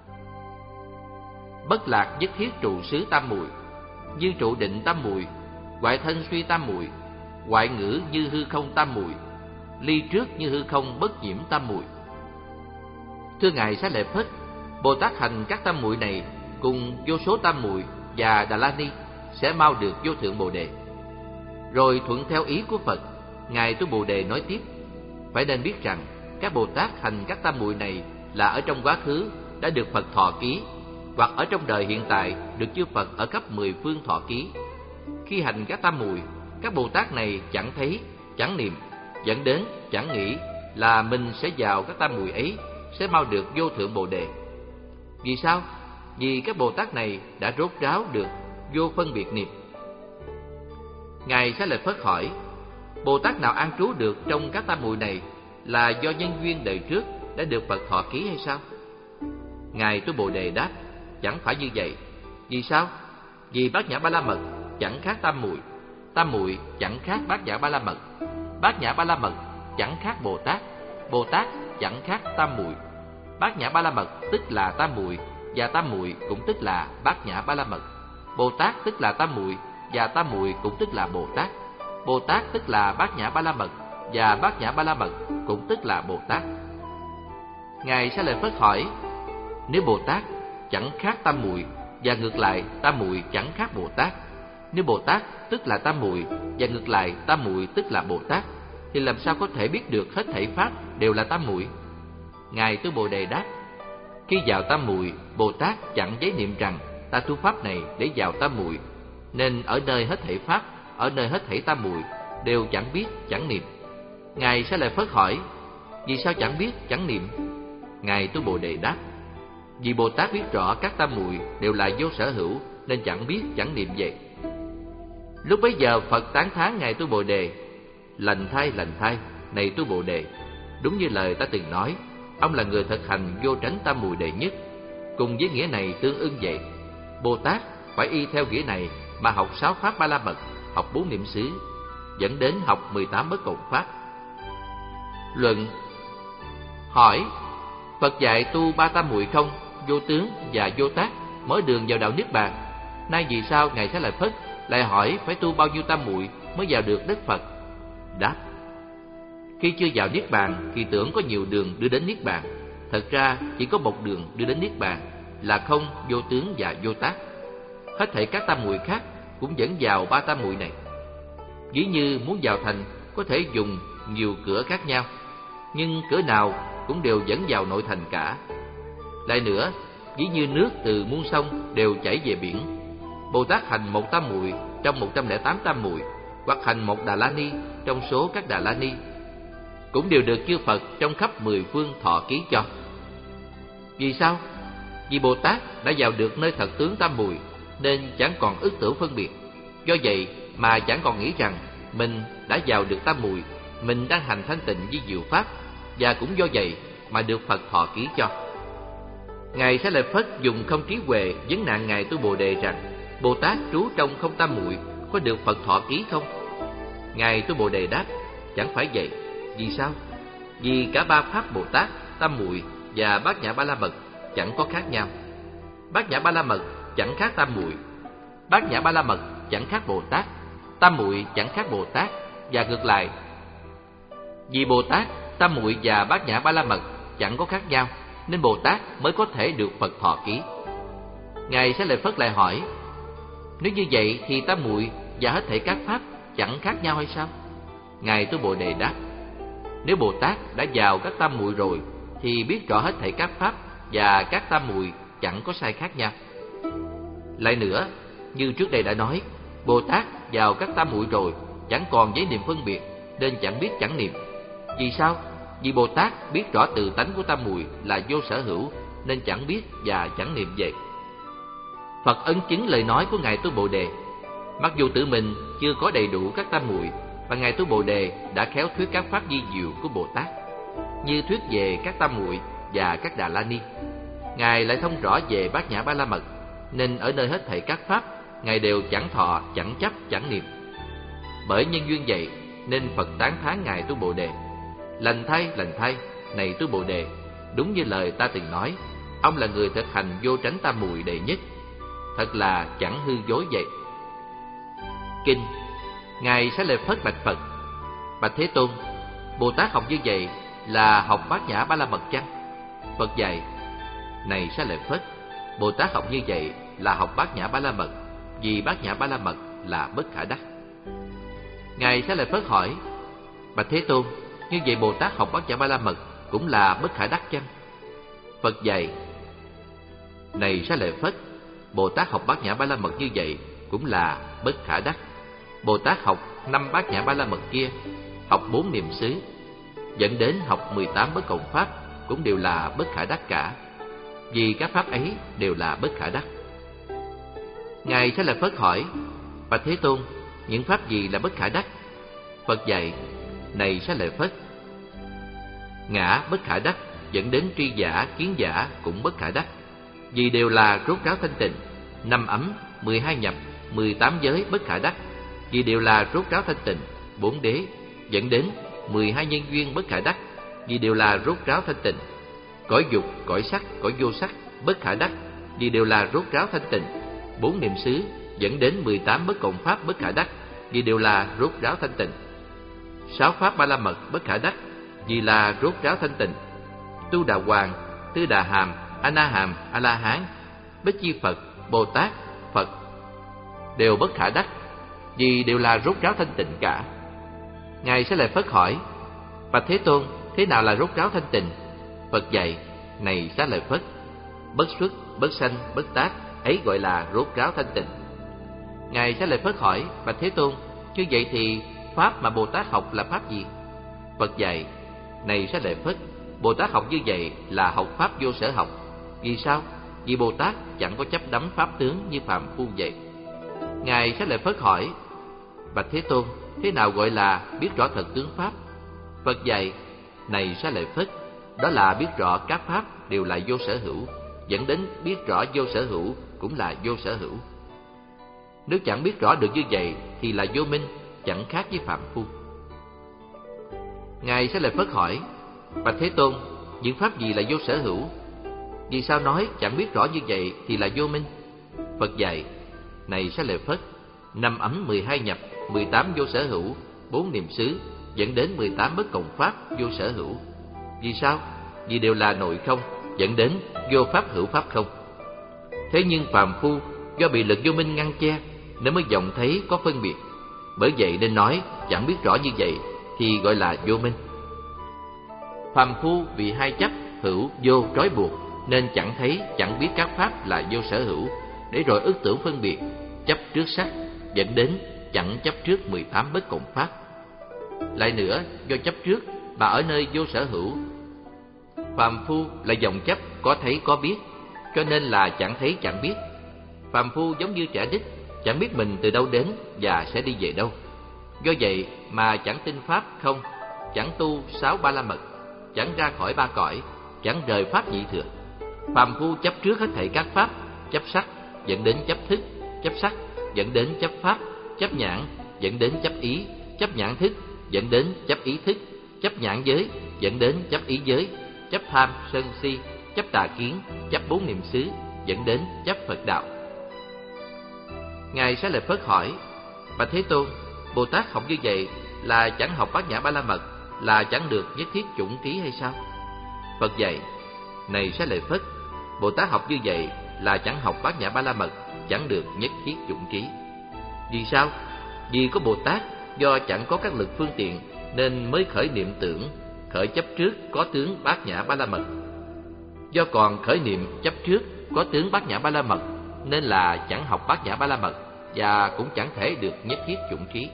A: Bất Lạc Nhất Thiết Trụ Xứ tam muội, Như Trụ Định tam muội, Hoại Thân Suy tam muội, Hoại Ngữ Như Hư Không tam muội, Ly Trước Như Hư Không Bất Nhiễm tam muội, Thưa Ngài Xá Lợi Phất, Bồ Tát hành các tam muội này cùng vô số tam muội và Đà La Ni sẽ mau được vô thượng Bồ đề. Rồi thuận theo ý của Phật, Ngài Tu Bồ Đề nói tiếp: phải nên biết rằng các Bồ Tát hành các tam muội này là ở trong quá khứ đã được Phật thọ ký, hoặc ở trong đời hiện tại được chư Phật ở khắp mười phương thọ ký. Khi hành các tam muội, các Bồ Tát này chẳng thấy, chẳng niệm, dẫn đến chẳng nghĩ là mình sẽ vào các tam muội ấy, sẽ mau được vô thượng Bồ đề. Vì sao? Vì các Bồ Tát này đã rốt ráo được vô phân biệt niệm. Ngài Xá Lợi Phất hỏi: Bồ Tát nào an trú được trong các tam muội này là do nhân duyên đời trước đã được Phật thọ ký hay sao? Ngài Tu Bồ Đề đáp: chẳng phải như vậy. Vì sao? Vì Bát Nhã Ba La Mật chẳng khác tam muội, tam muội chẳng khác Bát Nhã Ba La Mật, Bát Nhã Ba La Mật chẳng khác Bồ Tát, Bồ Tát chẳng khác tam muội. Bát Nhã Ba La Mật tức là tam muội, và tam muội cũng tức là Bát Nhã Ba La Mật. Bồ Tát tức là tam muội, và tam muội cũng tức là Bồ Tát. Bồ Tát tức là Bát Nhã Ba La Mật, và Bát Nhã Ba La Mật cũng tức là Bồ Tát. Ngài Xá Lợi Phất hỏi: nếu Bồ Tát chẳng khác tam muội, và ngược lại tam muội chẳng khác Bồ Tát, nếu Bồ Tát tức là tam muội, và ngược lại tam muội tức là Bồ Tát, thì làm sao có thể biết được hết thảy pháp đều là tam muội? Ngài Tu Bồ Đề đáp: khi vào tam muội, Bồ Tát chẳng giấy niệm rằng ta tu pháp này để vào tam muội, nên ở nơi hết thảy pháp, ở nơi hết thảy tam muội đều chẳng biết, chẳng niệm. Ngài Xá Lợi Phất hỏi: vì sao chẳng biết, chẳng niệm? Ngài Tu Bồ Đề đáp: vì Bồ Tát biết rõ các tam muội đều là vô sở hữu, nên chẳng biết, chẳng niệm vậy. Lúc bấy giờ Phật tán thán Ngài Tu Bồ Đề: lành thay, lành thay, này Tu Bồ Đề, đúng như lời ta từng nói, ông là người thực hành vô tránh tam muội đệ nhất. Cùng với nghĩa này tương ưng vậy, Bồ Tát phải y theo nghĩa này mà học sáu pháp Ba La Mật, học bốn niệm xứ, dẫn đến học mười tám bất cộng pháp. Luận: hỏi: Phật dạy tu ba tam muội không, vô tướng và vô tác, mở đường vào đạo niết bàn. Nay vì sao Ngài Xá Lợi Phất lại hỏi phải tu bao nhiêu tam muội mới vào được đất Phật? Đáp: khi chưa vào niết bàn, kỳ tưởng có nhiều đường đưa đến niết bàn. Thật ra chỉ có một đường đưa đến niết bàn là không, vô tướng và vô tác. Hết thảy các tam muội khác cũng dẫn vào ba tam muội này. Ví như muốn vào thành có thể dùng nhiều cửa khác nhau, nhưng cửa nào cũng đều dẫn vào nội thành cả. Lại nữa, ví như nước từ muôn sông đều chảy về biển. Bồ Tát hành một tam muội trong một trăm lẻ tám tam muội, hoặc hành một Đà La Ni trong số các Đà La Ni, cũng đều được chư Phật trong khắp mười phương thọ ký cho. Vì sao? Vì Bồ Tát đã vào được nơi thật tướng tam muội, nên chẳng còn ức tưởng phân biệt. Do vậy mà chẳng còn nghĩ rằng mình đã vào được tam muội, mình đang hành thanh tịnh với diệu pháp, và cũng do vậy mà được Phật thọ ký cho. Ngài Xá Lợi Phất dùng không trí huệ vấn nạn Ngài Tu Bồ Đề rằng: Bồ Tát trú trong không tam muội có được Phật thọ ký không? Ngài Tu Bồ Đề đáp: chẳng phải vậy. Vì sao? Vì cả ba pháp Bồ Tát, tam muội và Bát Nhã Ba La Mật chẳng có khác nhau. Bát Nhã Ba La Mật chẳng khác tam muội, Bát Nhã Ba La Mật chẳng khác Bồ Tát, tam muội chẳng khác Bồ Tát, và ngược lại. Vì Bồ Tát, tam muội và Bát Nhã Ba La Mật chẳng có khác nhau, nên Bồ Tát mới có thể được Phật thọ ký. Ngài Xá Lợi Phất lại hỏi: nếu như vậy thì tam muội và hết thảy các pháp chẳng khác nhau hay sao? Ngài Tu Bồ Đề đáp: nếu Bồ Tát đã vào các tam muội rồi thì biết rõ hết thảy các pháp và các tam muội chẳng có sai khác nhau. Lại nữa, như trước đây đã nói, Bồ Tát vào các tam muội rồi chẳng còn giấy niệm phân biệt, nên chẳng biết, chẳng niệm. Vì sao? Vì Bồ Tát biết rõ tự tánh của tam muội là vô sở hữu, nên chẳng biết và chẳng niệm vậy. Phật ấn chứng lời nói của Ngài Tu Bồ Đề. Mặc dù tự mình chưa có đầy đủ các tam muội, và Ngài Tu Bồ Đề đã khéo thuyết các pháp vi diệu của Bồ Tát, như thuyết về các tam muội và các Đà La Ni. Ngài lại thông rõ về Bát Nhã Ba La Mật, nên ở nơi hết thảy các pháp, Ngài đều chẳng thọ, chẳng chấp, chẳng niệm. Bởi nhân duyên vậy, nên Phật tán thán Ngài Tu Bồ Đề: lành thay, lành thay, này Tu Bồ Đề, đúng như lời ta từng nói, ông là người thực hành vô tránh tam muội đệ nhất. Thật là chẳng hư dối vậy. Kinh. Ngài Xá Lợi Phất bạch Phật: bạch Thế Tôn, Bồ Tát học như vậy là học Bát Nhã Ba La Mật chăng? Phật dạy: Này Xá Lợi Phất, Bồ Tát học như vậy là học Bát Nhã Ba La Mật, vì Bát Nhã Ba La Mật là bất khả đắc. Ngài Xá Lợi Phất hỏi: Bạch Thế Tôn, như vậy Bồ Tát học Bát Nhã Ba La Mật cũng là bất khả đắc chăng? Phật dạy: Này Xá Lợi Phất, Bồ Tát học Bát Nhã Ba La Mật như vậy cũng là bất khả đắc. Bồ Tát học năm Bát Nhã Ba La Mật kia, học bốn niệm xứ, dẫn đến học mười tám bất cộng pháp cũng đều là bất khả đắc cả, vì các pháp ấy đều là bất khả đắc. Ngài Xá Lợi Phất hỏi: Bạch Thế Tôn, những pháp gì là bất khả đắc? Phật dạy: Này Xá Lợi Phất, ngã bất khả đắc dẫn đến tri giả, kiến giả cũng bất khả đắc, vì đều là rốt ráo thanh tịnh. Năm ấm, mười hai nhập, mười tám giới bất khả đắc, vì đều là rốt ráo thanh tịnh. Bốn đế dẫn đến mười hai nhân duyên bất khả đắc, vì đều là rốt ráo thanh tịnh. Cõi dục, cõi sắc, cõi vô sắc bất khả đắc, vì đều là rốt ráo thanh tịnh. Bốn niệm xứ dẫn đến mười tám bất cộng pháp bất khả đắc, vì đều là rốt ráo thanh tịnh. Sáu pháp Ba La Mật bất khả đắc, vì là rốt ráo thanh tịnh. Tu Đà Hoàng, Tư Đà Hàm, A Na Hàm, A La Hán, Bích Chi Phật, Bồ Tát, Phật đều bất khả đắc, vì đều là rốt ráo thanh tịnh cả. Ngài sẽ lại Phất hỏi: Bạch Thế Tôn, thế nào là rốt ráo thanh tịnh? Phật dạy: Này Xá Lợi Phất, bất xuất, bất sanh, bất tác, ấy gọi là rốt ráo thanh tịnh. Ngài Xá Lợi Phất hỏi: Bạch Thế Tôn, như vậy thì pháp mà Bồ Tát học là pháp gì? Phật dạy: Này Xá Lợi Phất, Bồ Tát học như vậy là học pháp vô sở học. Vì sao? Vì Bồ Tát chẳng có chấp đắm pháp tướng như phàm phu vậy. Ngài Xá Lợi Phất hỏi: Bạch Thế Tôn, thế nào gọi là biết rõ thật tướng pháp? Phật dạy: Này Xá Lợi Phất, đó là biết rõ các pháp đều là vô sở hữu, dẫn đến biết rõ vô sở hữu cũng là vô sở hữu. Nếu chẳng biết rõ được như vậy thì là vô minh, chẳng khác với phàm phu. Ngài Xá Lợi Phất hỏi: Bạch Thế Tôn, những pháp gì là vô sở hữu? Vì sao nói chẳng biết rõ như vậy thì là vô minh? Phật dạy: Này Xá Lợi Phất, năm ấm, mười hai nhập, mười tám vô sở hữu, bốn niệm xứ dẫn đến mười tám bất cộng pháp vô sở hữu. Vì sao? Vì đều là nội không, dẫn đến vô pháp hữu pháp không. Thế nhưng phàm phu do bị lực vô minh ngăn che nên mới vọng thấy có phân biệt. Bởi vậy nên nói chẳng biết rõ như vậy thì gọi là vô minh. Phàm phu vì hai chấp hữu vô trói buộc nên chẳng thấy, chẳng biết các pháp là vô sở hữu, để rồi ức tưởng phân biệt, chấp trước sắc, dẫn đến chẳng chấp trước mười tám bất cộng pháp. Lại nữa, do chấp trước mà ở nơi vô sở hữu, phàm phu lại vọng chấp có thấy có biết, cho nên là chẳng thấy chẳng biết. Phàm phu giống như trẻ đích, chẳng biết mình từ đâu đến và sẽ đi về đâu. Do vậy mà chẳng tin pháp không, chẳng tu sáu ba la mật, chẳng ra khỏi ba cõi, chẳng rời pháp nhị thừa. Phàm phu chấp trước hết thảy các pháp, chấp sắc dẫn đến chấp thức, chấp sắc dẫn đến chấp pháp, chấp nhãn dẫn đến chấp ý, chấp nhãn thức dẫn đến chấp ý thức, chấp nhãn giới dẫn đến chấp ý giới, chấp tham sân si, chấp tà kiến, chấp bốn niệm xứ dẫn đến chấp Phật đạo. Ngài Xá Lợi Phất hỏi: Bạch Thế Tôn, Bồ Tát học như vậy là chẳng học Bát Nhã Ba La Mật, là chẳng được nhất thiết chủng ký hay sao? Phật dạy: Này Xá Lợi Phất, Bồ Tát học như vậy là chẳng học Bát Nhã Ba La Mật, chẳng được nhất thiết chủng ký. Vì sao? Vì có Bồ Tát do chẳng có các lực phương tiện nên mới khởi niệm tưởng, khởi chấp trước có tướng Bát Nhã Ba La Mật. Do còn khởi niệm chấp trước có tướng Bát Nhã Ba La Mật nên là chẳng học Bát Nhã Ba La Mật và cũng chẳng thể được nhất thiết chủng ký.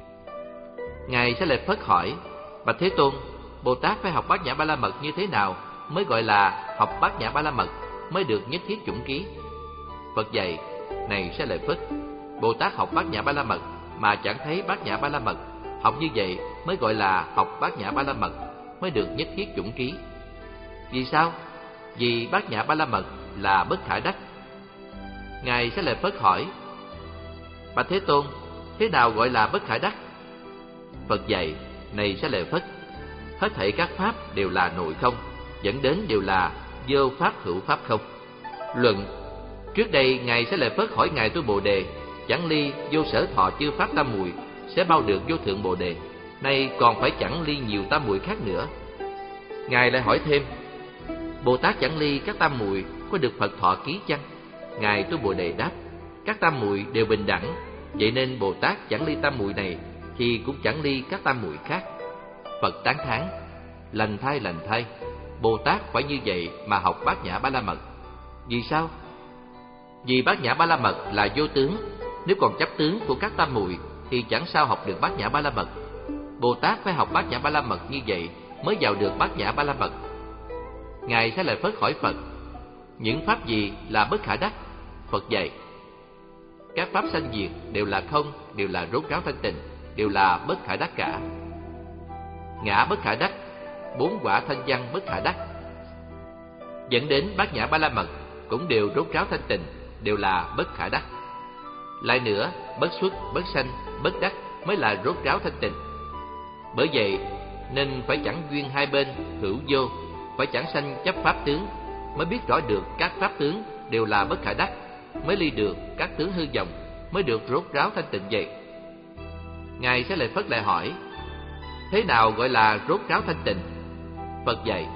A: Ngài Xá Lợi Phất hỏi: Bạch Thế Tôn, Bồ Tát phải học Bát Nhã Ba La Mật như thế nào mới gọi là học Bát Nhã Ba La Mật, mới được nhất thiết chủng ký? Phật dạy: Này Xá Lợi Phất, Bồ Tát học Bát Nhã Ba La Mật mà chẳng thấy Bát Nhã Ba La Mật, học như vậy mới gọi là học Bát Nhã Ba La Mật, mới được nhất thiết chủng ký. Vì sao? Vì Bát Nhã Ba La Mật là bất khả đắc. Ngài Xá Lợi Phất hỏi: Bạch Thế Tôn, thế nào gọi là bất khả đắc? Phật dạy: Này Xá Lợi Phất, hết thảy các pháp đều là nội không, dẫn đến đều là vô pháp hữu pháp không. Luận: Trước đây Ngài Xá Lợi Phất hỏi Ngài Tu Bồ Đề, chẳng ly vô sở thọ chư pháp tam muội sẽ bao được vô thượng Bồ Đề, nay còn phải chẳng ly nhiều tam muội khác nữa. Ngài lại hỏi thêm: Bồ Tát chẳng ly các tam muội có được Phật thọ ký chăng? Ngài Tu Bồ Đề đáp: các tam muội đều bình đẳng, vậy nên Bồ Tát chẳng ly tam muội này thì cũng chẳng ly các tam muội khác. Phật tán thán: lành thay lành thay, Bồ Tát phải như vậy mà học Bát Nhã Ba La Mật. Vì sao? Vì Bát Nhã Ba La Mật là vô tướng, nếu còn chấp tướng của các tam muội thì chẳng sao học được Bát Nhã Ba La Mật. Bồ Tát phải học Bát Nhã Ba La Mật như vậy mới vào được Bát Nhã Ba La Mật. Ngài Xá Lợi Phất hỏi Phật: những pháp gì là bất khả đắc? Phật dạy: các pháp sanh diệt đều là không, đều là rốt ráo thanh tịnh, đều là bất khả đắc cả. Ngã bất khả đắc, bốn quả thanh văn bất khả đắc, dẫn đến Bát Nhã Ba La Mật cũng đều rốt ráo thanh tịnh, đều là bất khả đắc. Lại nữa, bất xuất, bất sanh, bất đắc mới là rốt ráo thanh tịnh. Bởi vậy nên phải chẳng duyên hai bên hữu vô, phải chẳng sanh chấp pháp tướng, mới biết rõ được các pháp tướng đều là bất khả đắc, mới ly được các tướng hư vọng, mới được rốt ráo thanh tịnh vậy. Ngài Xá Lợi Phất lại hỏi: thế nào gọi là rốt ráo thanh tịnh? Phật dạy: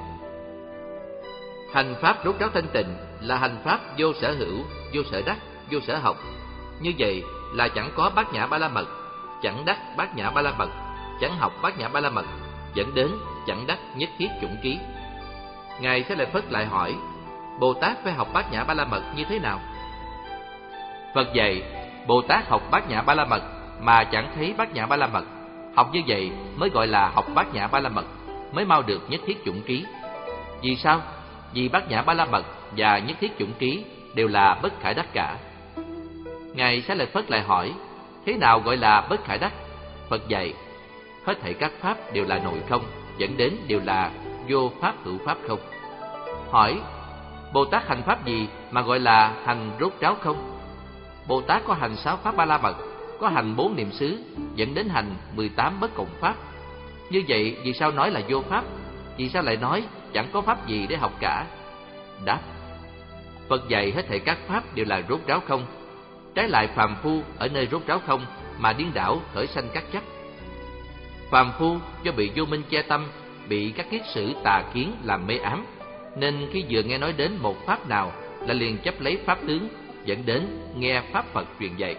A: hành pháp rốt ráo thanh tịnh là hành pháp vô sở hữu, vô sở đắc, vô sở học. Như vậy là chẳng có Bát Nhã Ba La Mật, chẳng đắc Bát Nhã Ba La Mật, chẳng học Bát Nhã Ba La Mật, dẫn đến chẳng đắc nhất thiết chủng ký. Ngài Xá Lợi Phất lại hỏi: Bồ Tát phải học Bát Nhã Ba La Mật như thế nào? Phật dạy: Bồ Tát học Bát Nhã Ba La Mật mà chẳng thấy Bát Nhã Ba La Mật, học như vậy mới gọi là học Bát Nhã Ba La Mật, mới mau được nhất thiết chủng ký. Vì sao? Vì Bát Nhã Ba La Mật và nhất thiết chủng ký đều là bất khả đắc cả. Ngài Xá Lợi Phất lại hỏi: thế nào gọi là bất khả đắc? Phật dạy: hết thảy các pháp đều là nội không, dẫn đến đều là vô pháp hữu pháp không. Hỏi: Bồ Tát hành pháp gì mà gọi là hành rốt ráo không? Bồ Tát có hành sáu pháp Ba La Mật, có hành bốn niệm xứ, dẫn đến hành mười tám bất cộng pháp. Như vậy vì sao nói là vô pháp? Vì sao lại nói chẳng có pháp gì để học cả? Đáp: Phật dạy hết thảy các pháp đều là rốt ráo không. Trái lại phàm phu ở nơi rốt ráo không mà điên đảo khởi sanh các chấp. Phàm phu do bị vô minh che tâm, bị các kiết sử tà kiến làm mê ám, nên khi vừa nghe nói đến một pháp nào là liền chấp lấy pháp tướng, dẫn đến nghe pháp Phật truyền dạy,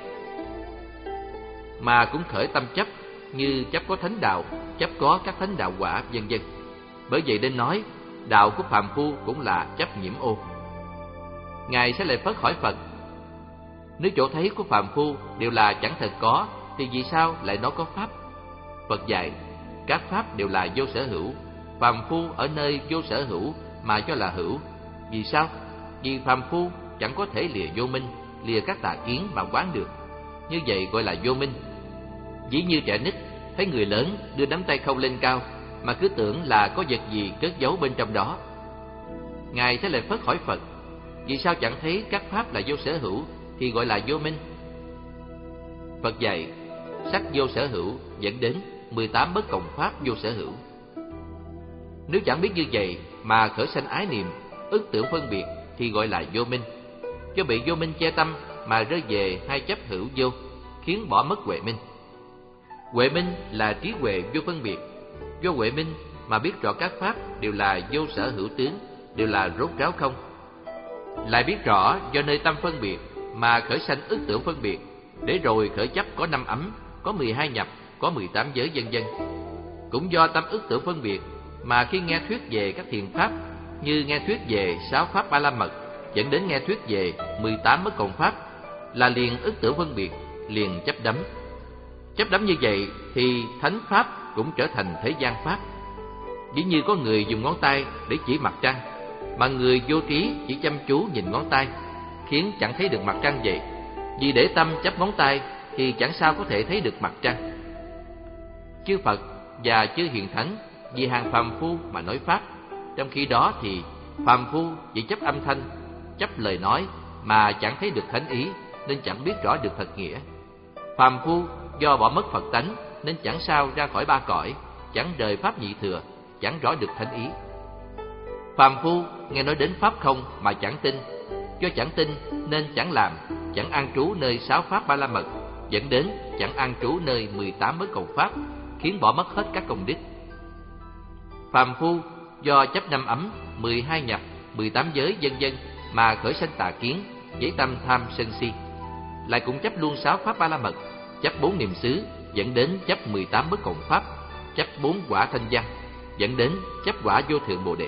A: mà cũng khởi tâm chấp, như chấp có thánh đạo, chấp có các thánh đạo quả, vân vân. Bởi vậy nên nói đạo của phàm phu cũng là chấp nhiễm ô. Ngài sẽ lại Phất hỏi Phật: nếu chỗ thấy của phàm phu đều là chẳng thật có, thì vì sao lại nói có pháp? Phật dạy: các pháp đều là vô sở hữu, phàm phu ở nơi vô sở hữu mà cho là hữu. Vì sao? Vì phàm phu chẳng có thể lìa vô minh, lìa các tà kiến mà quán được. Như vậy gọi là vô minh. Ví như trẻ nít thấy người lớn đưa nắm tay không lên cao mà cứ tưởng là có vật gì cất giấu bên trong đó. Ngài Thế Lợi Phất hỏi Phật: vì sao chẳng thấy các pháp là vô sở hữu thì gọi là vô minh? Phật dạy: sắc vô sở hữu dẫn đến mười tám bất cộng pháp vô sở hữu. Nếu chẳng biết như vậy mà khởi sanh ái niệm, ức tưởng phân biệt thì gọi là vô minh. Do bị vô minh che tâm mà rơi về hai chấp hữu vô, khiến bỏ mất huệ minh. Huệ minh là trí huệ vô phân biệt. Do huệ minh mà biết rõ các pháp đều là vô sở hữu tướng, đều là rốt ráo không. Lại biết rõ do nơi tâm phân biệt mà khởi sanh ức tưởng phân biệt, để rồi khởi chấp có năm ấm, có mười hai nhập, có mười tám giới, vân vân. Cũng do tâm ức tưởng phân biệt mà khi nghe thuyết về các thiện pháp, như nghe thuyết về sáu pháp Ba La Mật, dẫn đến nghe thuyết về mười tám bất cộng pháp, là liền ức tưởng phân biệt, liền chấp đắm. Chấp đắm như vậy thì thánh pháp cũng trở thành thế gian pháp. Ví như có người dùng ngón tay để chỉ mặt trăng, mà người vô trí chỉ chăm chú nhìn ngón tay, khiến chẳng thấy được mặt trăng vậy. Vì để tâm chấp ngón tay thì chẳng sao có thể thấy được mặt trăng. Chư Phật và chư hiền thánh vì hàng phàm phu mà nói pháp, trong khi đó thì phàm phu chỉ chấp âm thanh, chấp lời nói mà chẳng thấy được thánh ý, nên chẳng biết rõ được thật nghĩa. Phàm phu do bỏ mất Phật tánh nên chẳng sao ra khỏi ba cõi, chẳng rời pháp nhị thừa, chẳng rõ được thánh ý. Phàm phu nghe nói đến pháp không mà chẳng tin, do chẳng tin nên chẳng làm, chẳng an trú nơi sáu pháp Ba La Mật, dẫn đến chẳng an trú nơi mười tám bất cộng pháp, khiến bỏ mất hết các công đức. Phàm phu do chấp năm ấm, mười hai nhập, mười tám giới vân vân mà khởi sanh tà kiến, với tâm tham sân si. Lại cũng chấp luôn sáu pháp ba la mật, chấp bốn niệm xứ, dẫn đến chấp mười tám bất cộng pháp, chấp bốn quả thanh văn, dẫn đến chấp quả vô thượng bồ đề.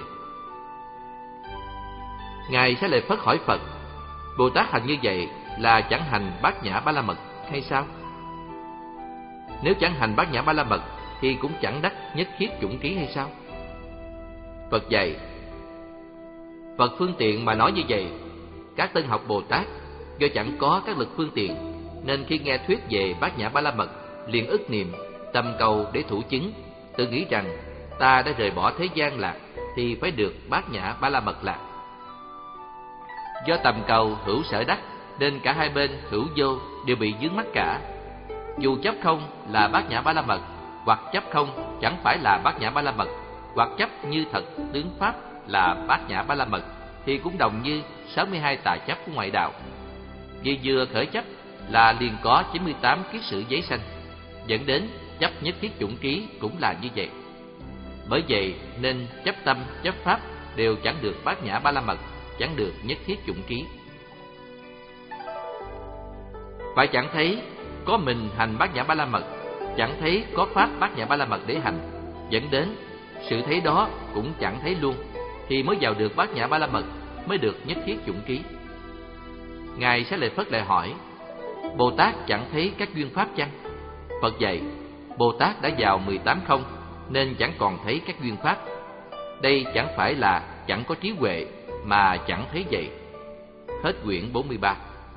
A: Ngài Xá Lợi Phất hỏi Phật: Bồ Tát hành như vậy là chẳng hành bát nhã ba la mật hay sao? Nếu chẳng hành bát nhã ba la mật thì cũng chẳng đắc nhất thiết chủng ký hay sao? Phật dạy: Phật phương tiện mà nói như vậy, các tân học Bồ Tát do chẳng có các lực phương tiện, nên khi nghe thuyết về bát nhã ba la mật liền ức niệm, tầm cầu để thủ chứng, tự nghĩ rằng ta đã rời bỏ thế gian lạc thì phải được bát nhã ba la mật lạc. Do tầm cầu hữu sở đắc nên cả hai bên hữu vô đều bị vướng mắc cả. Dù chấp không là bát nhã ba la mật, hoặc chấp không chẳng phải là bát nhã ba la mật, hoặc chấp như thật tướng pháp là bát nhã ba la mật, thì cũng đồng như sáu mươi hai tà chấp của ngoại đạo. Vì vừa khởi chấp là liền có chín mươi tám kiết sử giấy sanh, dẫn đến chấp nhất thiết chủng ký cũng là như vậy. Bởi vậy nên chấp tâm, chấp pháp đều chẳng được bát nhã ba la mật, chẳng được nhất thiết chủng ký. Phải chẳng thấy có mình hành bát nhã ba la mật, chẳng thấy có pháp bát nhã ba la mật để hành, dẫn đến sự thấy đó cũng chẳng thấy luôn, thì mới vào được bát nhã ba la mật, mới được nhất thiết chủng ký. Ngài Xá Lợi Phất lại hỏi: Bồ Tát chẳng thấy các duyên pháp chăng? Phật dạy: Bồ Tát đã vào mười tám không nên chẳng còn thấy các duyên pháp. Đây chẳng phải là chẳng có trí huệ, mà chẳng thấy vậy. Hết quyển bốn mươi ba.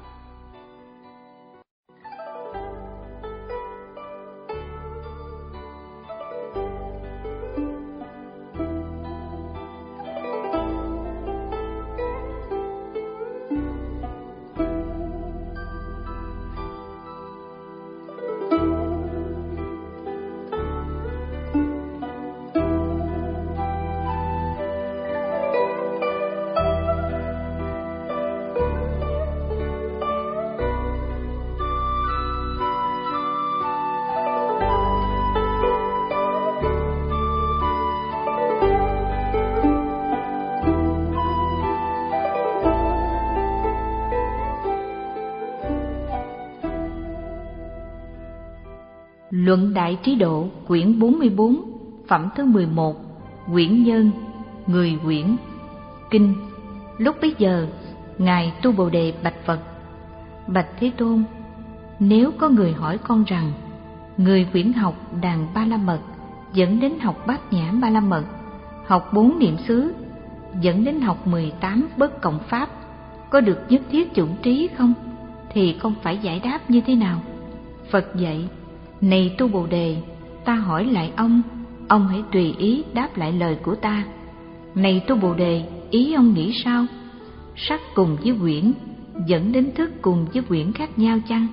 B: Luận Đại Trí Độ, quyển bốn mươi bốn, phẩm thứ mười một, quyển Nhân, người quyển. Kinh. Lúc bấy giờ, Ngài Tu Bồ Đề bạch Phật: Bạch Thế Tôn, nếu có người hỏi con rằng người quyển học đàn ba la mật dẫn đến học bát nhã ba la mật, học bốn niệm xứ dẫn đến học mười tám bất cộng pháp, có được nhất thiết chủng trí không? Thì con phải giải đáp như thế nào? Phật dạy: Này Tu Bồ Đề, ta hỏi lại ông, ông hãy tùy ý đáp lại lời của ta. Này Tu Bồ Đề, ý ông nghĩ sao? Sắc cùng với quyển dẫn đến thức cùng với quyển khác nhau chăng?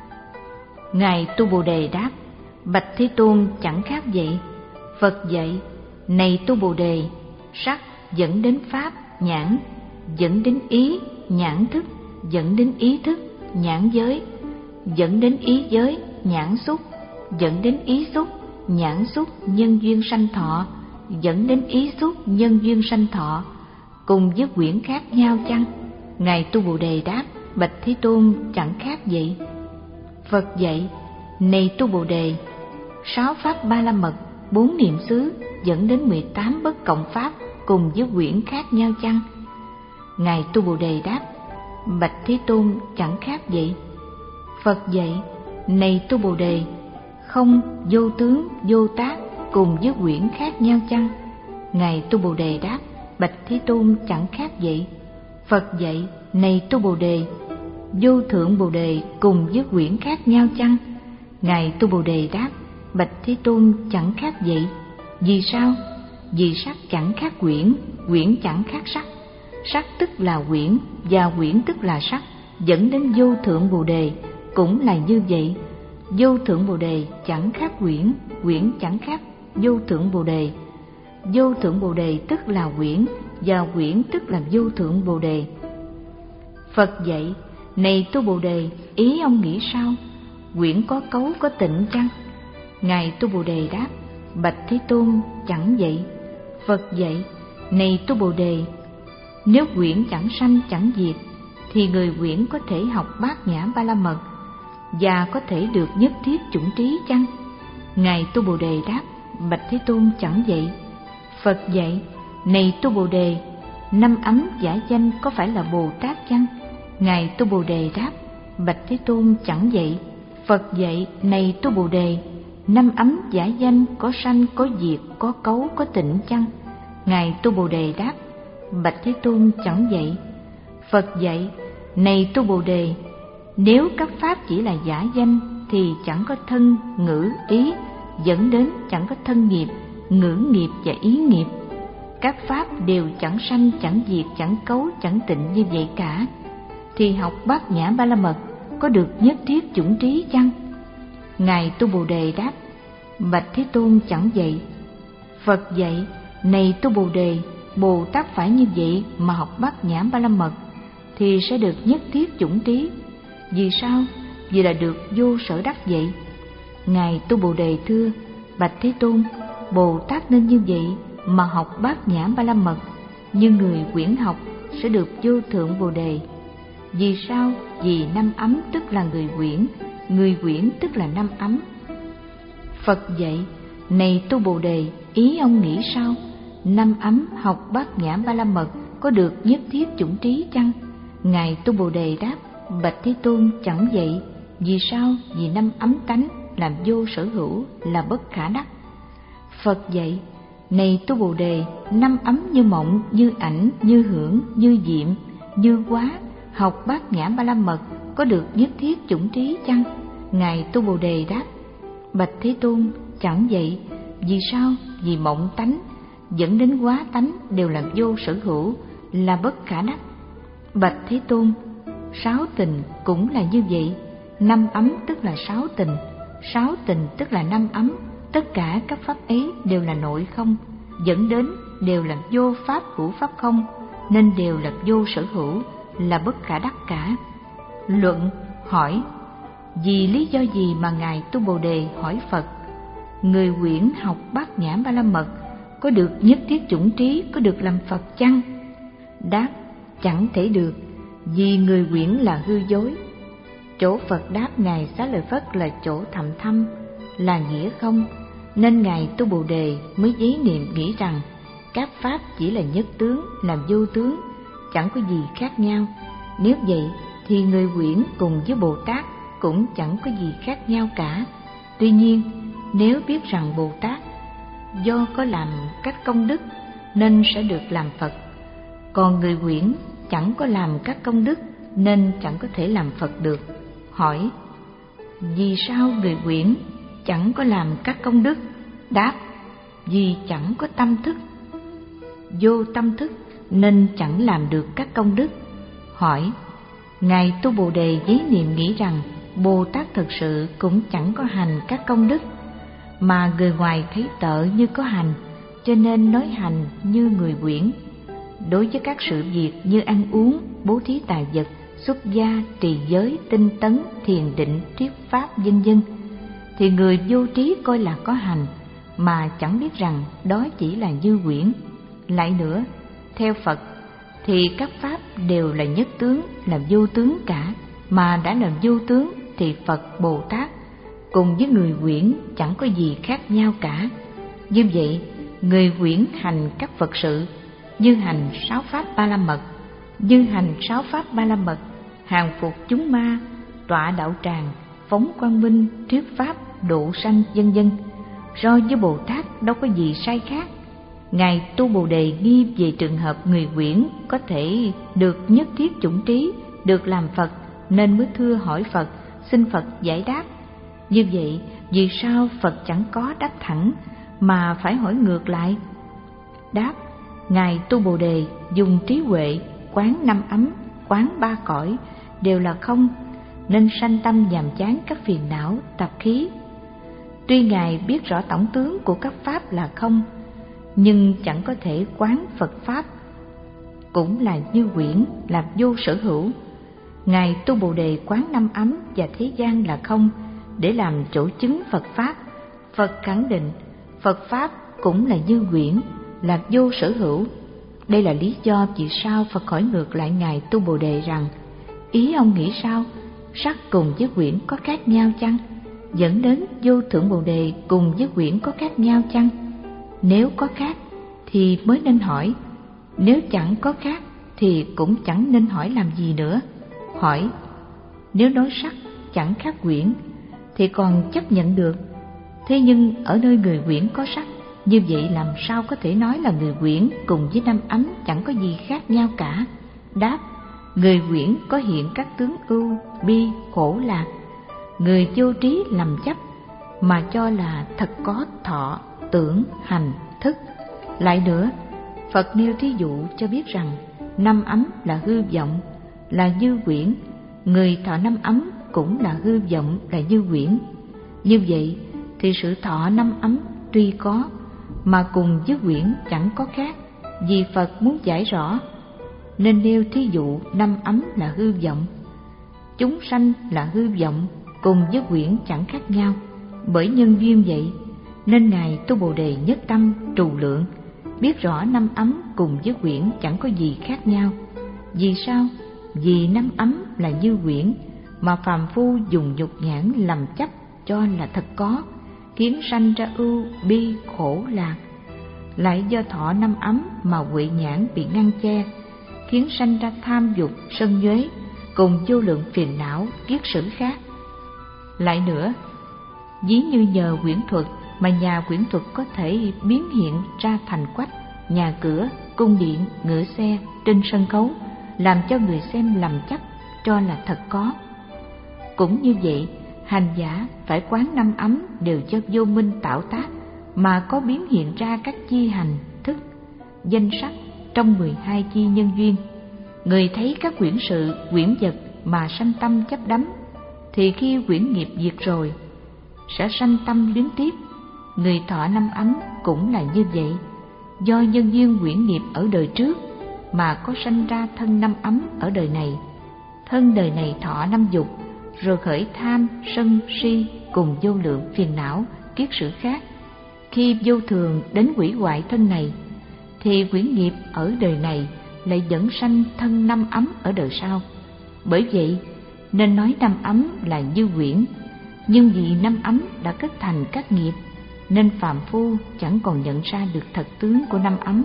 B: Ngài Tu Bồ Đề đáp: Bạch Thế Tôn, chẳng khác vậy. Phật dạy: Này Tu Bồ Đề, sắc dẫn đến pháp nhãn, dẫn đến ý nhãn thức, dẫn đến ý thức nhãn giới, dẫn đến ý giới nhãn xúc, dẫn đến ý xúc nhãn xúc nhân duyên sanh thọ, dẫn đến ý xúc nhân duyên sanh thọ, cùng với quyển khác nhau chăng? Ngài Tu Bồ Đề đáp: Bạch Thế Tôn, chẳng khác vậy. Phật dạy: Này Tu Bồ Đề, sáu pháp ba la mật, bốn niệm xứ dẫn đến mười tám bất cộng pháp, cùng với quyển khác nhau chăng? Ngài Tu Bồ Đề đáp: Bạch Thế Tôn, chẳng khác vậy. Phật dạy: Này Tu Bồ Đề, không vô tướng vô tác cùng với quyển khác nhau chăng? Ngài Tu Bồ Đề đáp: Bạch Thế Tôn, chẳng khác vậy. Phật dạy: Này Tu Bồ Đề, vô thượng Bồ Đề cùng với quyển khác nhau chăng? Ngài Tu Bồ Đề đáp: Bạch Thế Tôn, chẳng khác vậy. Vì sao? Vì sắc chẳng khác quyển, quyển chẳng khác sắc. Sắc tức là quyển, và quyển tức là sắc, dẫn đến vô thượng Bồ Đề cũng là như vậy. Vô thượng Bồ Đề chẳng khác quyển, quyển chẳng khác vô thượng Bồ Đề. Vô thượng Bồ Đề tức là quyển, và quyển tức là vô thượng Bồ Đề. Phật dạy: Này Tu Bồ Đề, ý ông nghĩ sao? Quyển có cấu có tịnh chăng? Ngài Tu Bồ Đề đáp: Bạch Thế Tôn, chẳng vậy. Phật dạy: Này Tu Bồ Đề, Nếu quyển chẳng sanh chẳng diệt, thì người quyển có thể học Bát Nhã Ba La Mật và có thể được nhất thiết chủng trí chăng? Ngài Tu Bồ Đề đáp: bạch Thế Tôn, chẳng vậy. Phật dạy: này Tu Bồ Đề, năm ấm giả danh có phải là Bồ Tát chăng? Ngài Tu Bồ Đề đáp: bạch Thế Tôn, chẳng vậy. Phật dạy: này Tu Bồ Đề, năm ấm giả danh có sanh có diệt, có cấu có tịnh chăng? Ngài Tu Bồ Đề đáp: bạch Thế Tôn, chẳng vậy. Phật dạy: này Tu Bồ Đề, nếu các pháp chỉ là giả danh thì chẳng có thân, ngữ, ý, dẫn đến chẳng có thân nghiệp, ngữ nghiệp và ý nghiệp. Các pháp đều chẳng sanh, chẳng diệt, chẳng cấu, chẳng tịnh như vậy cả. Thì học Bát Nhã Ba La Mật có được nhất thiết chủng trí chăng? Ngài Tu Bồ Đề đáp: bạch Thế Tôn, chẳng vậy. Phật dạy: này Tu Bồ Đề, Bồ Tát phải như vậy mà học Bát Nhã Ba La Mật thì sẽ được nhất thiết chủng trí. Vì sao? Vì là được vô sở đắc vậy. Ngài Tu Bồ Đề thưa: bạch Thế Tôn, Bồ Tát nên như vậy mà học Bát Nhã Ba La Mật, như người quyển học sẽ được vô thượng Bồ Đề. Vì sao? Vì năm ấm tức là người quyển, người quyển tức là năm ấm. Phật dạy: này Tu Bồ Đề, ý ông nghĩ sao? Năm ấm học Bát Nhã Ba La Mật có được nhất thiết chủng trí chăng? Ngài Tu Bồ Đề đáp: bạch Thế Tôn, chẳng vậy. Vì sao? Vì năm ấm tánh làm vô sở hữu, là bất khả đắc. Phật dạy: này Tu Bồ Đề, năm ấm như mộng, như ảnh, như hưởng, như diệm, như quá, học Bát Nhã Ba La Mật có được nhất thiết chủng trí chăng? Ngài Tu Bồ Đề đáp: bạch Thế Tôn, chẳng vậy. Vì sao? Vì mộng tánh dẫn đến quá tánh đều là vô sở hữu, là bất khả đắc. Bạch Thế Tôn, sáu tình cũng là như vậy. Năm ấm tức là sáu tình, sáu tình tức là năm ấm. Tất cả các pháp ấy đều là nội không, dẫn đến đều là vô pháp hữu pháp không, nên đều là vô sở hữu, là bất khả đắc cả. Luận hỏi: vì lý do gì mà Ngài Tu Bồ Đề hỏi Phật: người quyển học Bát Nhã Ba La Mật có được nhất thiết chủng trí, có được làm Phật chăng? Đáp: chẳng thể được, vì người quyển là hư dối. Chỗ Phật đáp Ngài Xá Lợi Phất là chỗ thậm thâm, là nghĩa không, nên Ngài Tu Bồ Đề mới giấy niệm nghĩ rằng các pháp chỉ là nhất tướng, làm vô tướng, chẳng có gì khác nhau. Nếu vậy thì người quyển cùng với Bồ Tát cũng chẳng có gì khác nhau cả. Tuy nhiên, nếu biết rằng Bồ Tát do có làm các công đức nên sẽ được làm Phật, còn người quyển chẳng có làm các công đức nên chẳng có thể làm Phật được. Hỏi: vì sao người quyển chẳng có làm các công đức? Đáp: vì chẳng có tâm thức. Vô tâm thức nên chẳng làm được các công đức. Hỏi: Ngài Tu Bồ Đề giấy niệm nghĩ rằng Bồ Tát thực sự cũng chẳng có hành các công đức, mà người ngoài thấy tợ như có hành, cho nên nói hành như người quyển. Đối với các sự việc như ăn uống, bố thí tài vật, xuất gia, trì giới, tinh tấn, thiền định, thuyết pháp, vân vân, thì người vô trí coi là có hành, mà chẳng biết rằng đó chỉ là như quyển. Lại nữa, theo Phật thì các pháp đều là nhất tướng, là vô tướng cả, mà đã là vô tướng thì Phật Bồ Tát cùng với người quyển chẳng có gì khác nhau cả. Như vậy, người quyển hành các Phật sự như hành sáu pháp ba la mật, như hành sáu pháp ba la mật, hàng phục chúng ma, tọa đạo tràng, phóng quang minh, thuyết pháp, độ sanh, vân vân. So với Bồ Tát đâu có gì sai khác. Ngài Tu Bồ Đề nghi về trường hợp người quyển có thể được nhất thiết chủng trí, được làm Phật, nên mới thưa hỏi Phật, xin Phật giải đáp. Như vậy, vì sao Phật chẳng có đáp thẳng mà phải hỏi ngược lại? Đáp: Ngài Tu Bồ Đề dùng trí huệ quán năm ấm, quán ba cõi đều là không, nên sanh tâm nhàm chán các phiền não, tập khí. Tuy Ngài biết rõ tổng tướng của các pháp là không, nhưng chẳng có thể quán Phật pháp cũng là như quyển, là vô sở hữu. Ngài Tu Bồ Đề quán năm ấm và thế gian là không để làm chỗ chứng Phật pháp. Phật khẳng định Phật pháp cũng là như quyển, là vô sở hữu, Đây là lý do vì sao Phật hỏi ngược lại Ngài Tu Bồ Đề rằng: ý ông nghĩ sao? Sắc cùng với quyển có khác nhau chăng? Dẫn đến Vô Thượng Bồ Đề cùng với quyển có khác nhau chăng? Nếu có khác thì mới nên hỏi, nếu chẳng có khác thì cũng chẳng nên hỏi làm gì nữa. Hỏi: nếu nói sắc chẳng khác quyển thì còn chấp nhận được, thế nhưng ở nơi người quyển có sắc, như vậy làm sao có thể nói là người quyển cùng với năm ấm chẳng có gì khác nhau cả? Đáp: người quyển có hiện các tướng ưu, bi, khổ, lạc. Người vô trí lầm chấp mà cho là thật có thọ, tưởng, hành, thức. Lại nữa, Phật nêu thí dụ cho biết rằng năm ấm là hư vọng, là như quyển. Người thọ năm ấm cũng là hư vọng, là như quyển. Như vậy thì sự thọ năm ấm tuy có mà cùng với quyển chẳng có khác, vì Phật muốn giải rõ nên nêu thí dụ năm ấm là hư vọng. Chúng sanh là hư vọng, cùng với quyển chẳng khác nhau. Bởi nhân duyên vậy nên Ngài Tu Bồ Đề nhất tâm trù lượng, biết rõ năm ấm cùng với quyển chẳng có gì khác nhau. Vì sao? Vì năm ấm là như quyển mà phàm phu dùng nhục nhãn lầm chấp cho là thật có, khiến sanh ra ưu, bi, khổ, lạc. Lại do thọ năm ấm mà huệ nhãn bị ngăn che, khiến sanh ra tham dục, sân nhuế, cùng vô lượng phiền não, kiết sử khác. Lại nữa, ví như nhờ quyển thuật mà nhà quyển thuật có thể biến hiện ra thành quách, nhà cửa, cung điện, ngựa xe trên sân khấu, làm cho người xem lầm chấp cho là thật có. Cũng như vậy, hành giả phải quán năm ấm đều do vô minh tạo tác mà có biến hiện ra các chi hành, thức, danh sắc trong mười hai chi nhân duyên. Người thấy các quyển sự, quyển vật mà sanh tâm chấp đắm, thì khi quyển nghiệp diệt rồi sẽ sanh tâm luyến tiếp. Người thọ năm ấm cũng là như vậy, do nhân duyên quyển nghiệp ở đời trước mà có sanh ra thân năm ấm ở đời này. Thân đời này thọ năm dục, rồi khởi tham, sân, si cùng vô lượng phiền não, kiết sử khác. Khi vô thường đến hủy hoại thân này, thì quyển nghiệp ở đời này lại dẫn sanh thân năm ấm ở đời sau. Bởi vậy nên nói năm ấm là như quyển, nhưng vì năm ấm đã kết thành các nghiệp nên phàm phu chẳng còn nhận ra được thật tướng của năm ấm.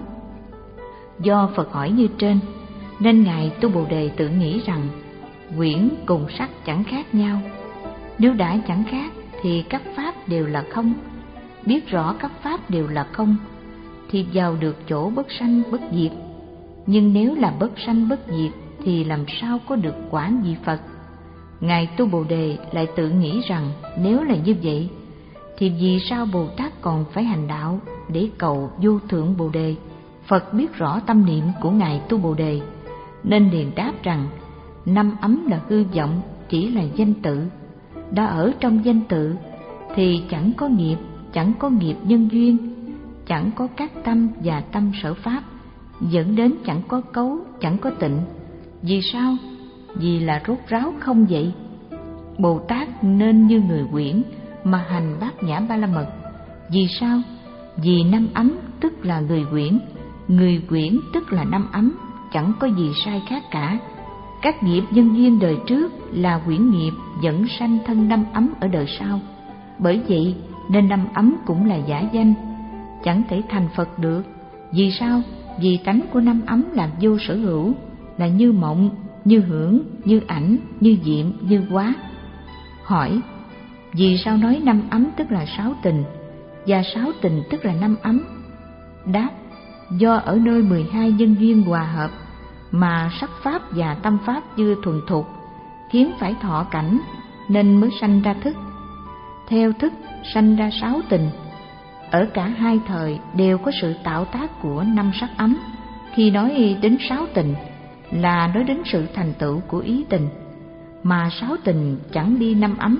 B: Do Phật hỏi như trên nên Ngài Tu Bồ Đề tự nghĩ rằng quyển cùng sắc chẳng khác nhau. Nếu đã chẳng khác thì các pháp đều là không. Biết rõ các pháp đều là không thì vào được chỗ bất sanh bất diệt. Nhưng nếu là bất sanh bất diệt thì làm sao có được quả vị Phật? Ngài Tu Bồ Đề lại tự nghĩ rằng nếu là như vậy thì vì sao Bồ Tát còn phải hành đạo để cầu vô thượng Bồ Đề? Phật biết rõ tâm niệm của Ngài Tu Bồ Đề nên liền đáp rằng năm ấm là hư vọng, chỉ là danh tự. Đã ở trong danh tự thì chẳng có nghiệp, chẳng có nghiệp nhân duyên, chẳng có các tâm và tâm sở pháp, dẫn đến chẳng có cấu, chẳng có tịnh. Vì sao? Vì là rốt ráo không vậy. Bồ Tát nên như người quyển mà hành bát nhã ba la mật. Vì sao? Vì năm ấm tức là người quyển, người quyển tức là năm ấm, chẳng có gì sai khác cả. Các nghiệp nhân duyên đời trước là quyển nghiệp dẫn sanh thân năm ấm ở đời sau. Bởi vậy nên năm ấm cũng là giả danh, chẳng thể thành Phật được. Vì sao? Vì tánh của năm ấm là vô sở hữu, là như mộng, như hưởng, như ảnh, như diệm, như hóa. Hỏi: vì sao nói năm ấm tức là sáu tình, và sáu tình tức là năm ấm? Đáp: do ở nơi mười hai nhân duyên hòa hợp mà sắc pháp và tâm pháp chưa thuần thục, khiến phải thọ cảnh nên mới sanh ra thức. Theo thức sanh ra sáu tình. Ở cả hai thời đều có sự tạo tác của năm sắc ấm. Khi nói đến sáu tình là nói đến sự thành tựu của ý tình, mà sáu tình chẳng đi năm ấm.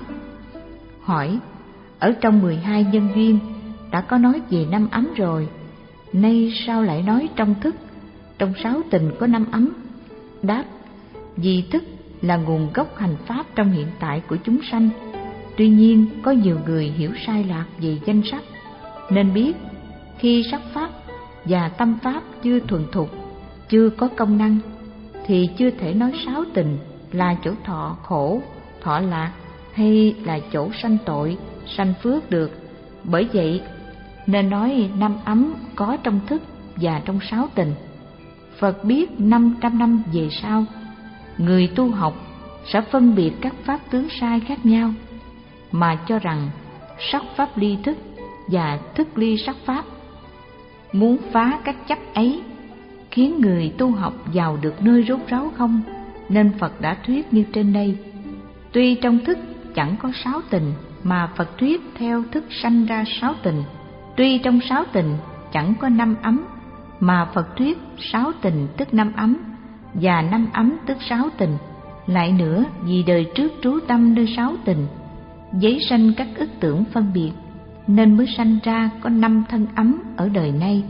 B: Hỏi: ở trong mười hai nhân duyên đã có nói về năm ấm rồi, nay sao lại nói trong thức, trong sáu tình có năm ấm? Đáp: vì thức là nguồn gốc hành pháp trong hiện tại của chúng sanh. Tuy nhiên có nhiều người hiểu sai lạc về danh sắc, nên biết khi sắc pháp và tâm pháp chưa thuần thục chưa có công năng thì chưa thể nói sáu tình là chỗ thọ khổ, thọ lạc hay là chỗ sanh tội, sanh phước được. Bởi vậy nên nói năm ấm có trong thức và trong sáu tình. Phật biết năm trăm năm về sau, người tu học sẽ phân biệt các pháp tướng sai khác nhau, mà cho rằng sắc pháp ly thức và thức ly sắc pháp. Muốn phá các chấp ấy, khiến người tu học vào được nơi rốt ráo không, nên Phật đã thuyết như trên đây. Tuy trong thức chẳng có sáu tình, mà Phật thuyết theo thức sanh ra sáu tình. Tuy trong sáu tình chẳng có năm ấm, mà Phật thuyết sáu tình tức năm ấm, và năm ấm tức sáu tình. Lại nữa, vì đời trước trú tâm nơi sáu tình, giấy sanh các ức tưởng phân biệt, nên mới sanh ra có năm thân ấm ở đời nay.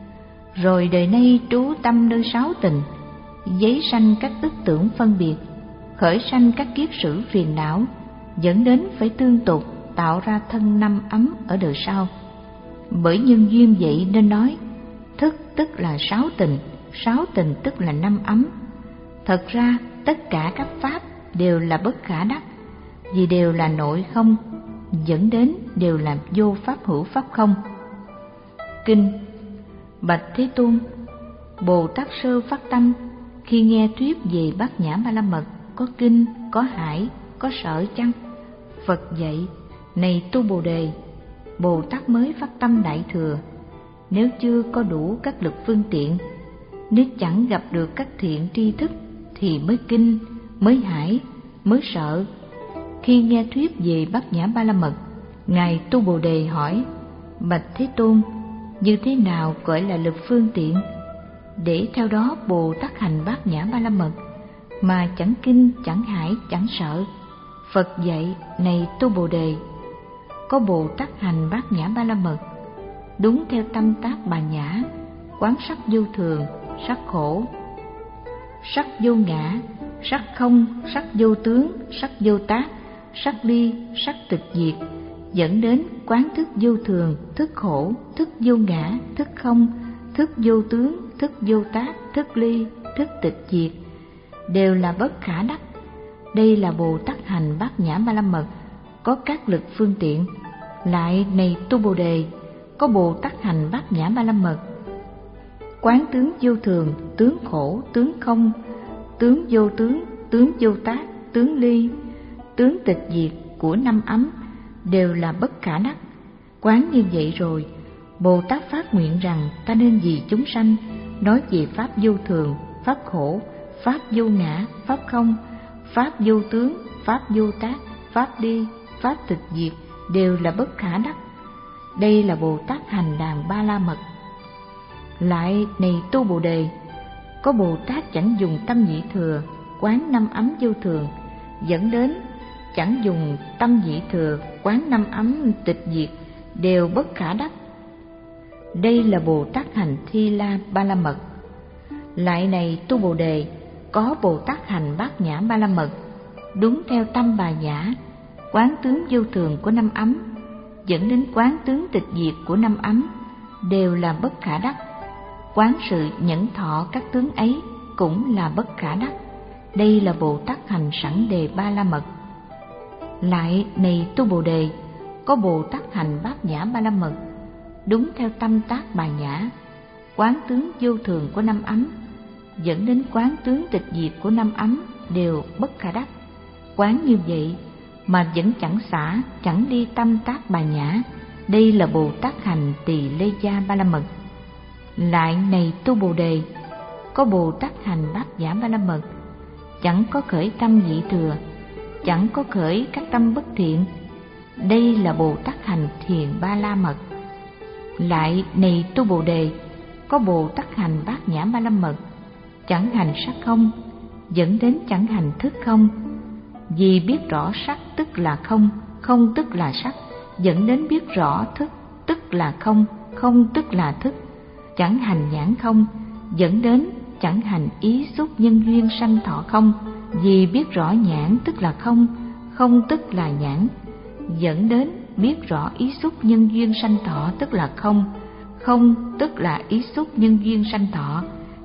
B: Rồi đời nay trú tâm nơi sáu tình, giấy sanh các ức tưởng phân biệt, khởi sanh các kiết sử phiền não, dẫn đến phải tương tục tạo ra thân năm ấm ở đời sau. Bởi nhân duyên vậy nên nói thức tức là sáu tình, sáu tình tức là năm ấm. Thật ra tất cả các pháp đều là bất khả đắc, vì đều là nội không, dẫn đến đều là vô pháp hữu pháp không. Kinh: Bạch Thế Tôn, Bồ Tát sơ phát tâm khi nghe thuyết về Bát Nhã Ba La Mật có kinh, có hải, có sở chăng? Phật dạy: Này tu Bồ Đề, Bồ Tát mới phát tâm đại thừa. Nếu chưa có đủ các lực phương tiện, nếu chẳng gặp được các thiện tri thức, thì mới kinh, mới hải, mới sợ. Khi nghe thuyết về Bát Nhã Ba La Mật, ngài tu Bồ Đề hỏi: Bạch Thế Tôn, như thế nào gọi là lực phương tiện? Để theo đó Bồ Tát hành Bát Nhã Ba La Mật, mà chẳng kinh, chẳng hải, chẳng sợ. Phật dạy: Này tu Bồ Đề, có Bồ Tát hành Bát Nhã Ba La Mật, đúng theo tâm tác Bà Nhã, quán sắc vô thường, sắc khổ, sắc vô ngã, sắc không, sắc vô tướng, sắc vô tác, sắc ly, sắc tịch diệt, dẫn đến quán thức vô thường, thức khổ, thức vô ngã, thức không, thức vô tướng, thức vô tác, thức ly, thức tịch diệt, đều là bất khả đắc. Đây là Bồ Tát hành Bát Nhã Ba La Mật, có các lực phương tiện. Lại này tu Bồ Đề, có Bồ Tát hành Bát Nhã Ba La Mật, quán tướng vô thường, tướng khổ, tướng không, tướng vô tướng, tướng vô tác, tướng ly, tướng tịch diệt của năm ấm, đều là bất khả đắc. Quán như vậy rồi, Bồ Tát phát nguyện rằng ta nên vì chúng sanh nói về pháp vô thường, pháp khổ, pháp vô ngã, pháp không, pháp vô tướng, pháp vô tác, pháp ly, pháp tịch diệt, đều là bất khả đắc. Đây là Bồ Tát hành đàn Ba La Mật. Lại này tu Bồ Đề, có Bồ Tát chẳng dùng tâm nhị thừa quán năm ấm vô thường, dẫn đến chẳng dùng tâm nhị thừa quán năm ấm tịch diệt, đều bất khả đắc. Đây là Bồ Tát hành Thi La Ba La Mật. Lại này tu Bồ Đề, có Bồ Tát hành Bát Nhã Ba La Mật, đúng theo tâm Bà Nhã, quán tướng vô thường của năm ấm, dẫn đến quán tướng tịch diệt của năm ấm, đều là bất khả đắc. Quán sự nhẫn thọ các tướng ấy cũng là bất khả đắc. Đây là Bồ Tát hành Sẵn Đề Ba La Mật. Lại này tu Bồ Đề, có Bồ Tát hành Bát Nhã Ba La Mật, đúng theo tâm tác Bà Nhã, quán tướng vô thường của năm ấm, dẫn đến quán tướng tịch diệt của năm ấm, đều bất khả đắc. Quán như vậy mà vẫn chẳng xả, chẳng đi tâm tác Bà Nhã. Đây là Bồ Tát hành Tỳ Lê Gia Ba La Mật. Lại này tu Bồ Đề, có Bồ Tát hành Bát Nhã Ba La Mật, chẳng có khởi tâm nhị thừa, chẳng có khởi các tâm bất thiện. Đây là Bồ Tát hành Thiền Ba La Mật. Lại này tu Bồ Đề, có Bồ Tát hành Bát Nhã Ba La Mật, chẳng hành sắc không, dẫn đến chẳng hành thức không. Vì biết rõ sắc tức là không, không tức là sắc, dẫn đến biết rõ thức tức là không, không tức là thức. Chẳng hành nhãn không, dẫn đến chẳng hành ý xúc nhân duyên sanh thọ không. Vì biết rõ nhãn tức là không, không tức là nhãn, dẫn đến biết rõ ý xúc nhân duyên sanh thọ tức là không, không tức là ý xúc nhân duyên sanh thọ.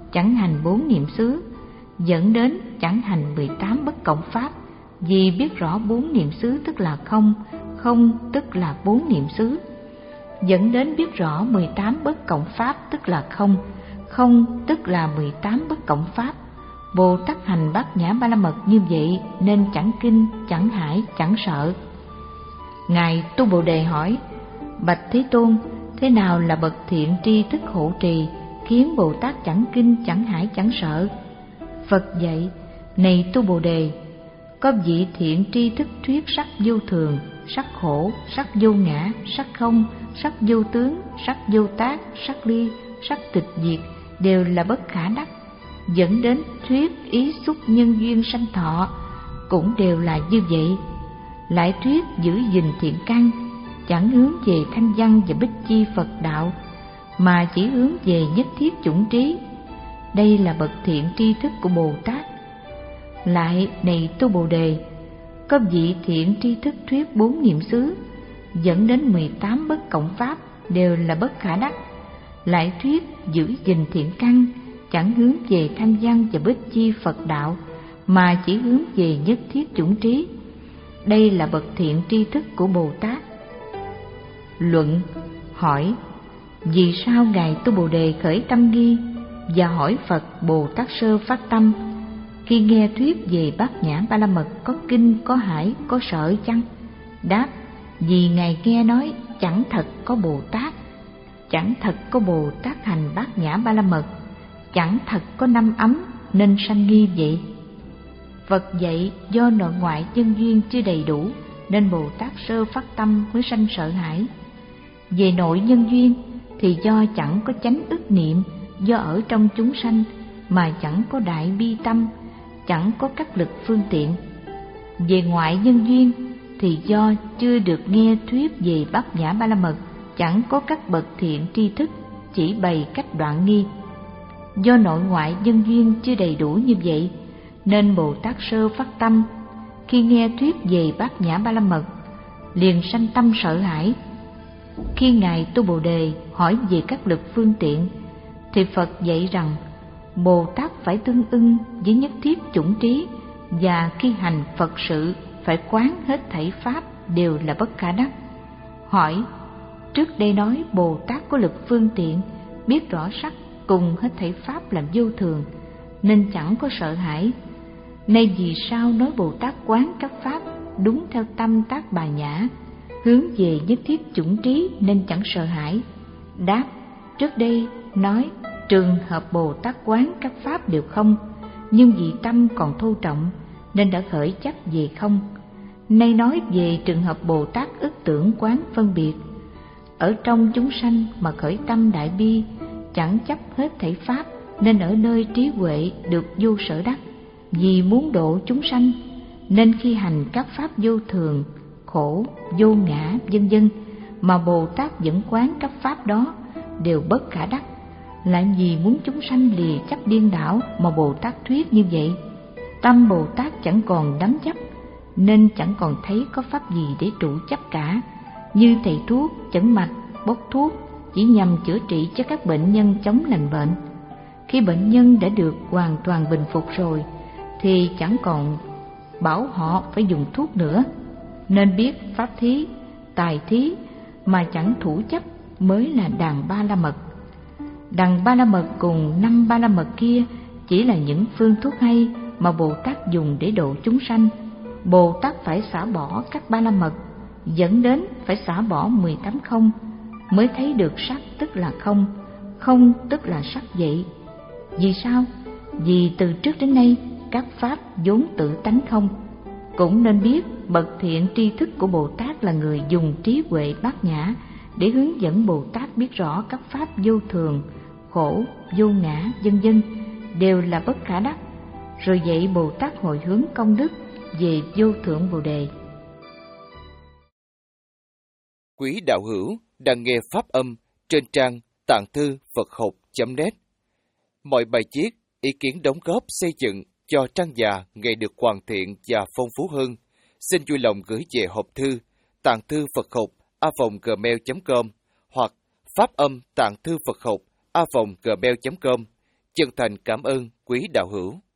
B: chẳng hành bốn niệm xứ, dẫn đến chẳng hành mười tám bất cộng pháp. Vì biết rõ bốn niệm xứ tức là không, không tức là bốn niệm xứ, dẫn đến biết rõ mười tám bất cộng pháp tức là không, không tức là mười tám bất cộng pháp. Bồ Tát hành Bát Nhã Ba La Mật như vậy nên chẳng kinh, chẳng hãi, chẳng sợ. Ngài Tu Bồ Đề hỏi: Bạch Thế Tôn, thế nào là bậc thiện tri thức hộ trì khiến Bồ Tát chẳng kinh, chẳng hãi, chẳng sợ? Phật dạy: Này Tu Bồ Đề, có vị thiện tri thức thuyết sắc vô thường, sắc khổ, sắc vô ngã, sắc không, sắc vô tướng, sắc vô tác, sắc ly, sắc tịch diệt đều là bất khả đắc, dẫn đến thuyết ý xúc nhân duyên sanh thọ cũng đều là như vậy. Lại thuyết giữ gìn thiện căn, chẳng hướng về thanh văn và bích chi Phật đạo, mà chỉ hướng về nhất thiết chủng trí. Đây là bậc thiện tri thức của Bồ Tát. Lại, này Tu Bồ Đề, có vị thiện tri thức thuyết bốn niệm xứ, dẫn đến mười tám bất cộng pháp đều là bất khả đắc. Lại thuyết giữ gìn thiện căn, chẳng hướng về thanh văn và bích chi Phật đạo, mà chỉ hướng về nhất thiết chủng trí. Đây là bậc thiện tri thức của Bồ Tát. Luận: hỏi, vì sao Ngài Tu Bồ Đề khởi tâm nghi và hỏi Phật Bồ Tát Sơ phát tâm khi nghe thuyết về Bát Nhã Ba La Mật có kinh, có hãi, có sợ chăng? Đáp: vì Ngài nghe nói chẳng thật có Bồ Tát, chẳng thật có Bồ Tát hành Bát Nhã Ba La Mật, chẳng thật có năm ấm nên sanh nghi vậy. Phật dạy do nội ngoại nhân duyên chưa đầy đủ nên Bồ Tát Sơ phát tâm mới sanh sợ hãi. Về nội nhân duyên thì do chẳng có chánh ức niệm, do ở trong chúng sanh mà chẳng có đại bi tâm, chẳng có các lực phương tiện. Về ngoại nhân duyên thì do chưa được nghe thuyết về Bát Nhã Ba La Mật, chẳng có các bậc thiện tri thức chỉ bày cách đoạn nghi. Do nội ngoại nhân duyên chưa đầy đủ như vậy nên Bồ Tát Sơ phát tâm khi nghe thuyết về Bát Nhã Ba La Mật liền sanh tâm sợ hãi. Khi Ngài Tu Bồ Đề hỏi về các lực phương tiện thì Phật dạy rằng Bồ Tát phải tương ưng với nhất thiết chủng trí, và khi hành Phật sự phải quán hết thảy pháp đều là bất khả đắc. Hỏi, trước đây nói Bồ Tát có lực phương tiện, biết rõ sắc cùng hết thảy pháp làm vô thường nên chẳng có sợ hãi. Nay vì sao nói Bồ Tát quán các pháp đúng theo tâm tác Bà Nhã, hướng về nhất thiết chủng trí nên chẳng sợ hãi? Đáp, trước đây nói trường hợp Bồ Tát quán các pháp đều không, nhưng vì tâm còn thô trọng nên đã khởi chấp về không. Nay nói về trường hợp Bồ Tát ức tưởng quán phân biệt, ở trong chúng sanh mà khởi tâm đại bi, chẳng chấp hết thảy pháp nên ở nơi trí huệ được vô sở đắc. Vì muốn độ chúng sanh nên khi hành các pháp vô thường, khổ, vô ngã, vân vân mà Bồ Tát vẫn quán các pháp đó đều bất khả đắc. Lại vì muốn chúng sanh lìa chấp điên đảo mà Bồ Tát thuyết như vậy. Tâm Bồ Tát chẳng còn đắm chấp nên chẳng còn thấy có pháp gì để trụ chấp cả. Như thầy thuốc chẩn mạch, bốc thuốc chỉ nhằm chữa trị cho các bệnh nhân chống lành bệnh. Khi bệnh nhân đã được hoàn toàn bình phục rồi thì chẳng còn bảo họ phải dùng thuốc nữa. Nên biết pháp thí, tài thí mà chẳng thủ chấp mới là đàn ba la mật. Đàn ba la mật cùng năm ba la mật kia chỉ là những phương thuốc hay mà Bồ Tát dùng để độ chúng sanh. Bồ Tát phải xả bỏ các ba la mật, dẫn đến phải xả bỏ mười tám không, mới thấy được sắc tức là không, không tức là sắc vậy. Vì sao? Vì từ trước đến nay các pháp vốn tự tánh không. Cũng nên biết bậc thiện tri thức của Bồ Tát là người dùng trí huệ bát nhã để hướng dẫn Bồ Tát biết rõ các pháp vô thường, khổ, vô ngã, vân vân đều là bất khả đắc, rồi dạy Bồ Tát hồi hướng công đức về vô thượng Bồ Đề.
C: Quý đạo hữu đang nghe pháp âm trên trang tạng thư Phật học chấm net. Mọi bài viết, ý kiến đóng góp xây dựng cho trang già ngày được hoàn thiện và phong phú hơn, xin vui lòng gửi về hộp thư tạng thư Phật học a vòng gmail chấm com hoặc pháp âm tạng thư Phật học a vòng gmail chấm com. Chân thành cảm ơn quý đạo hữu.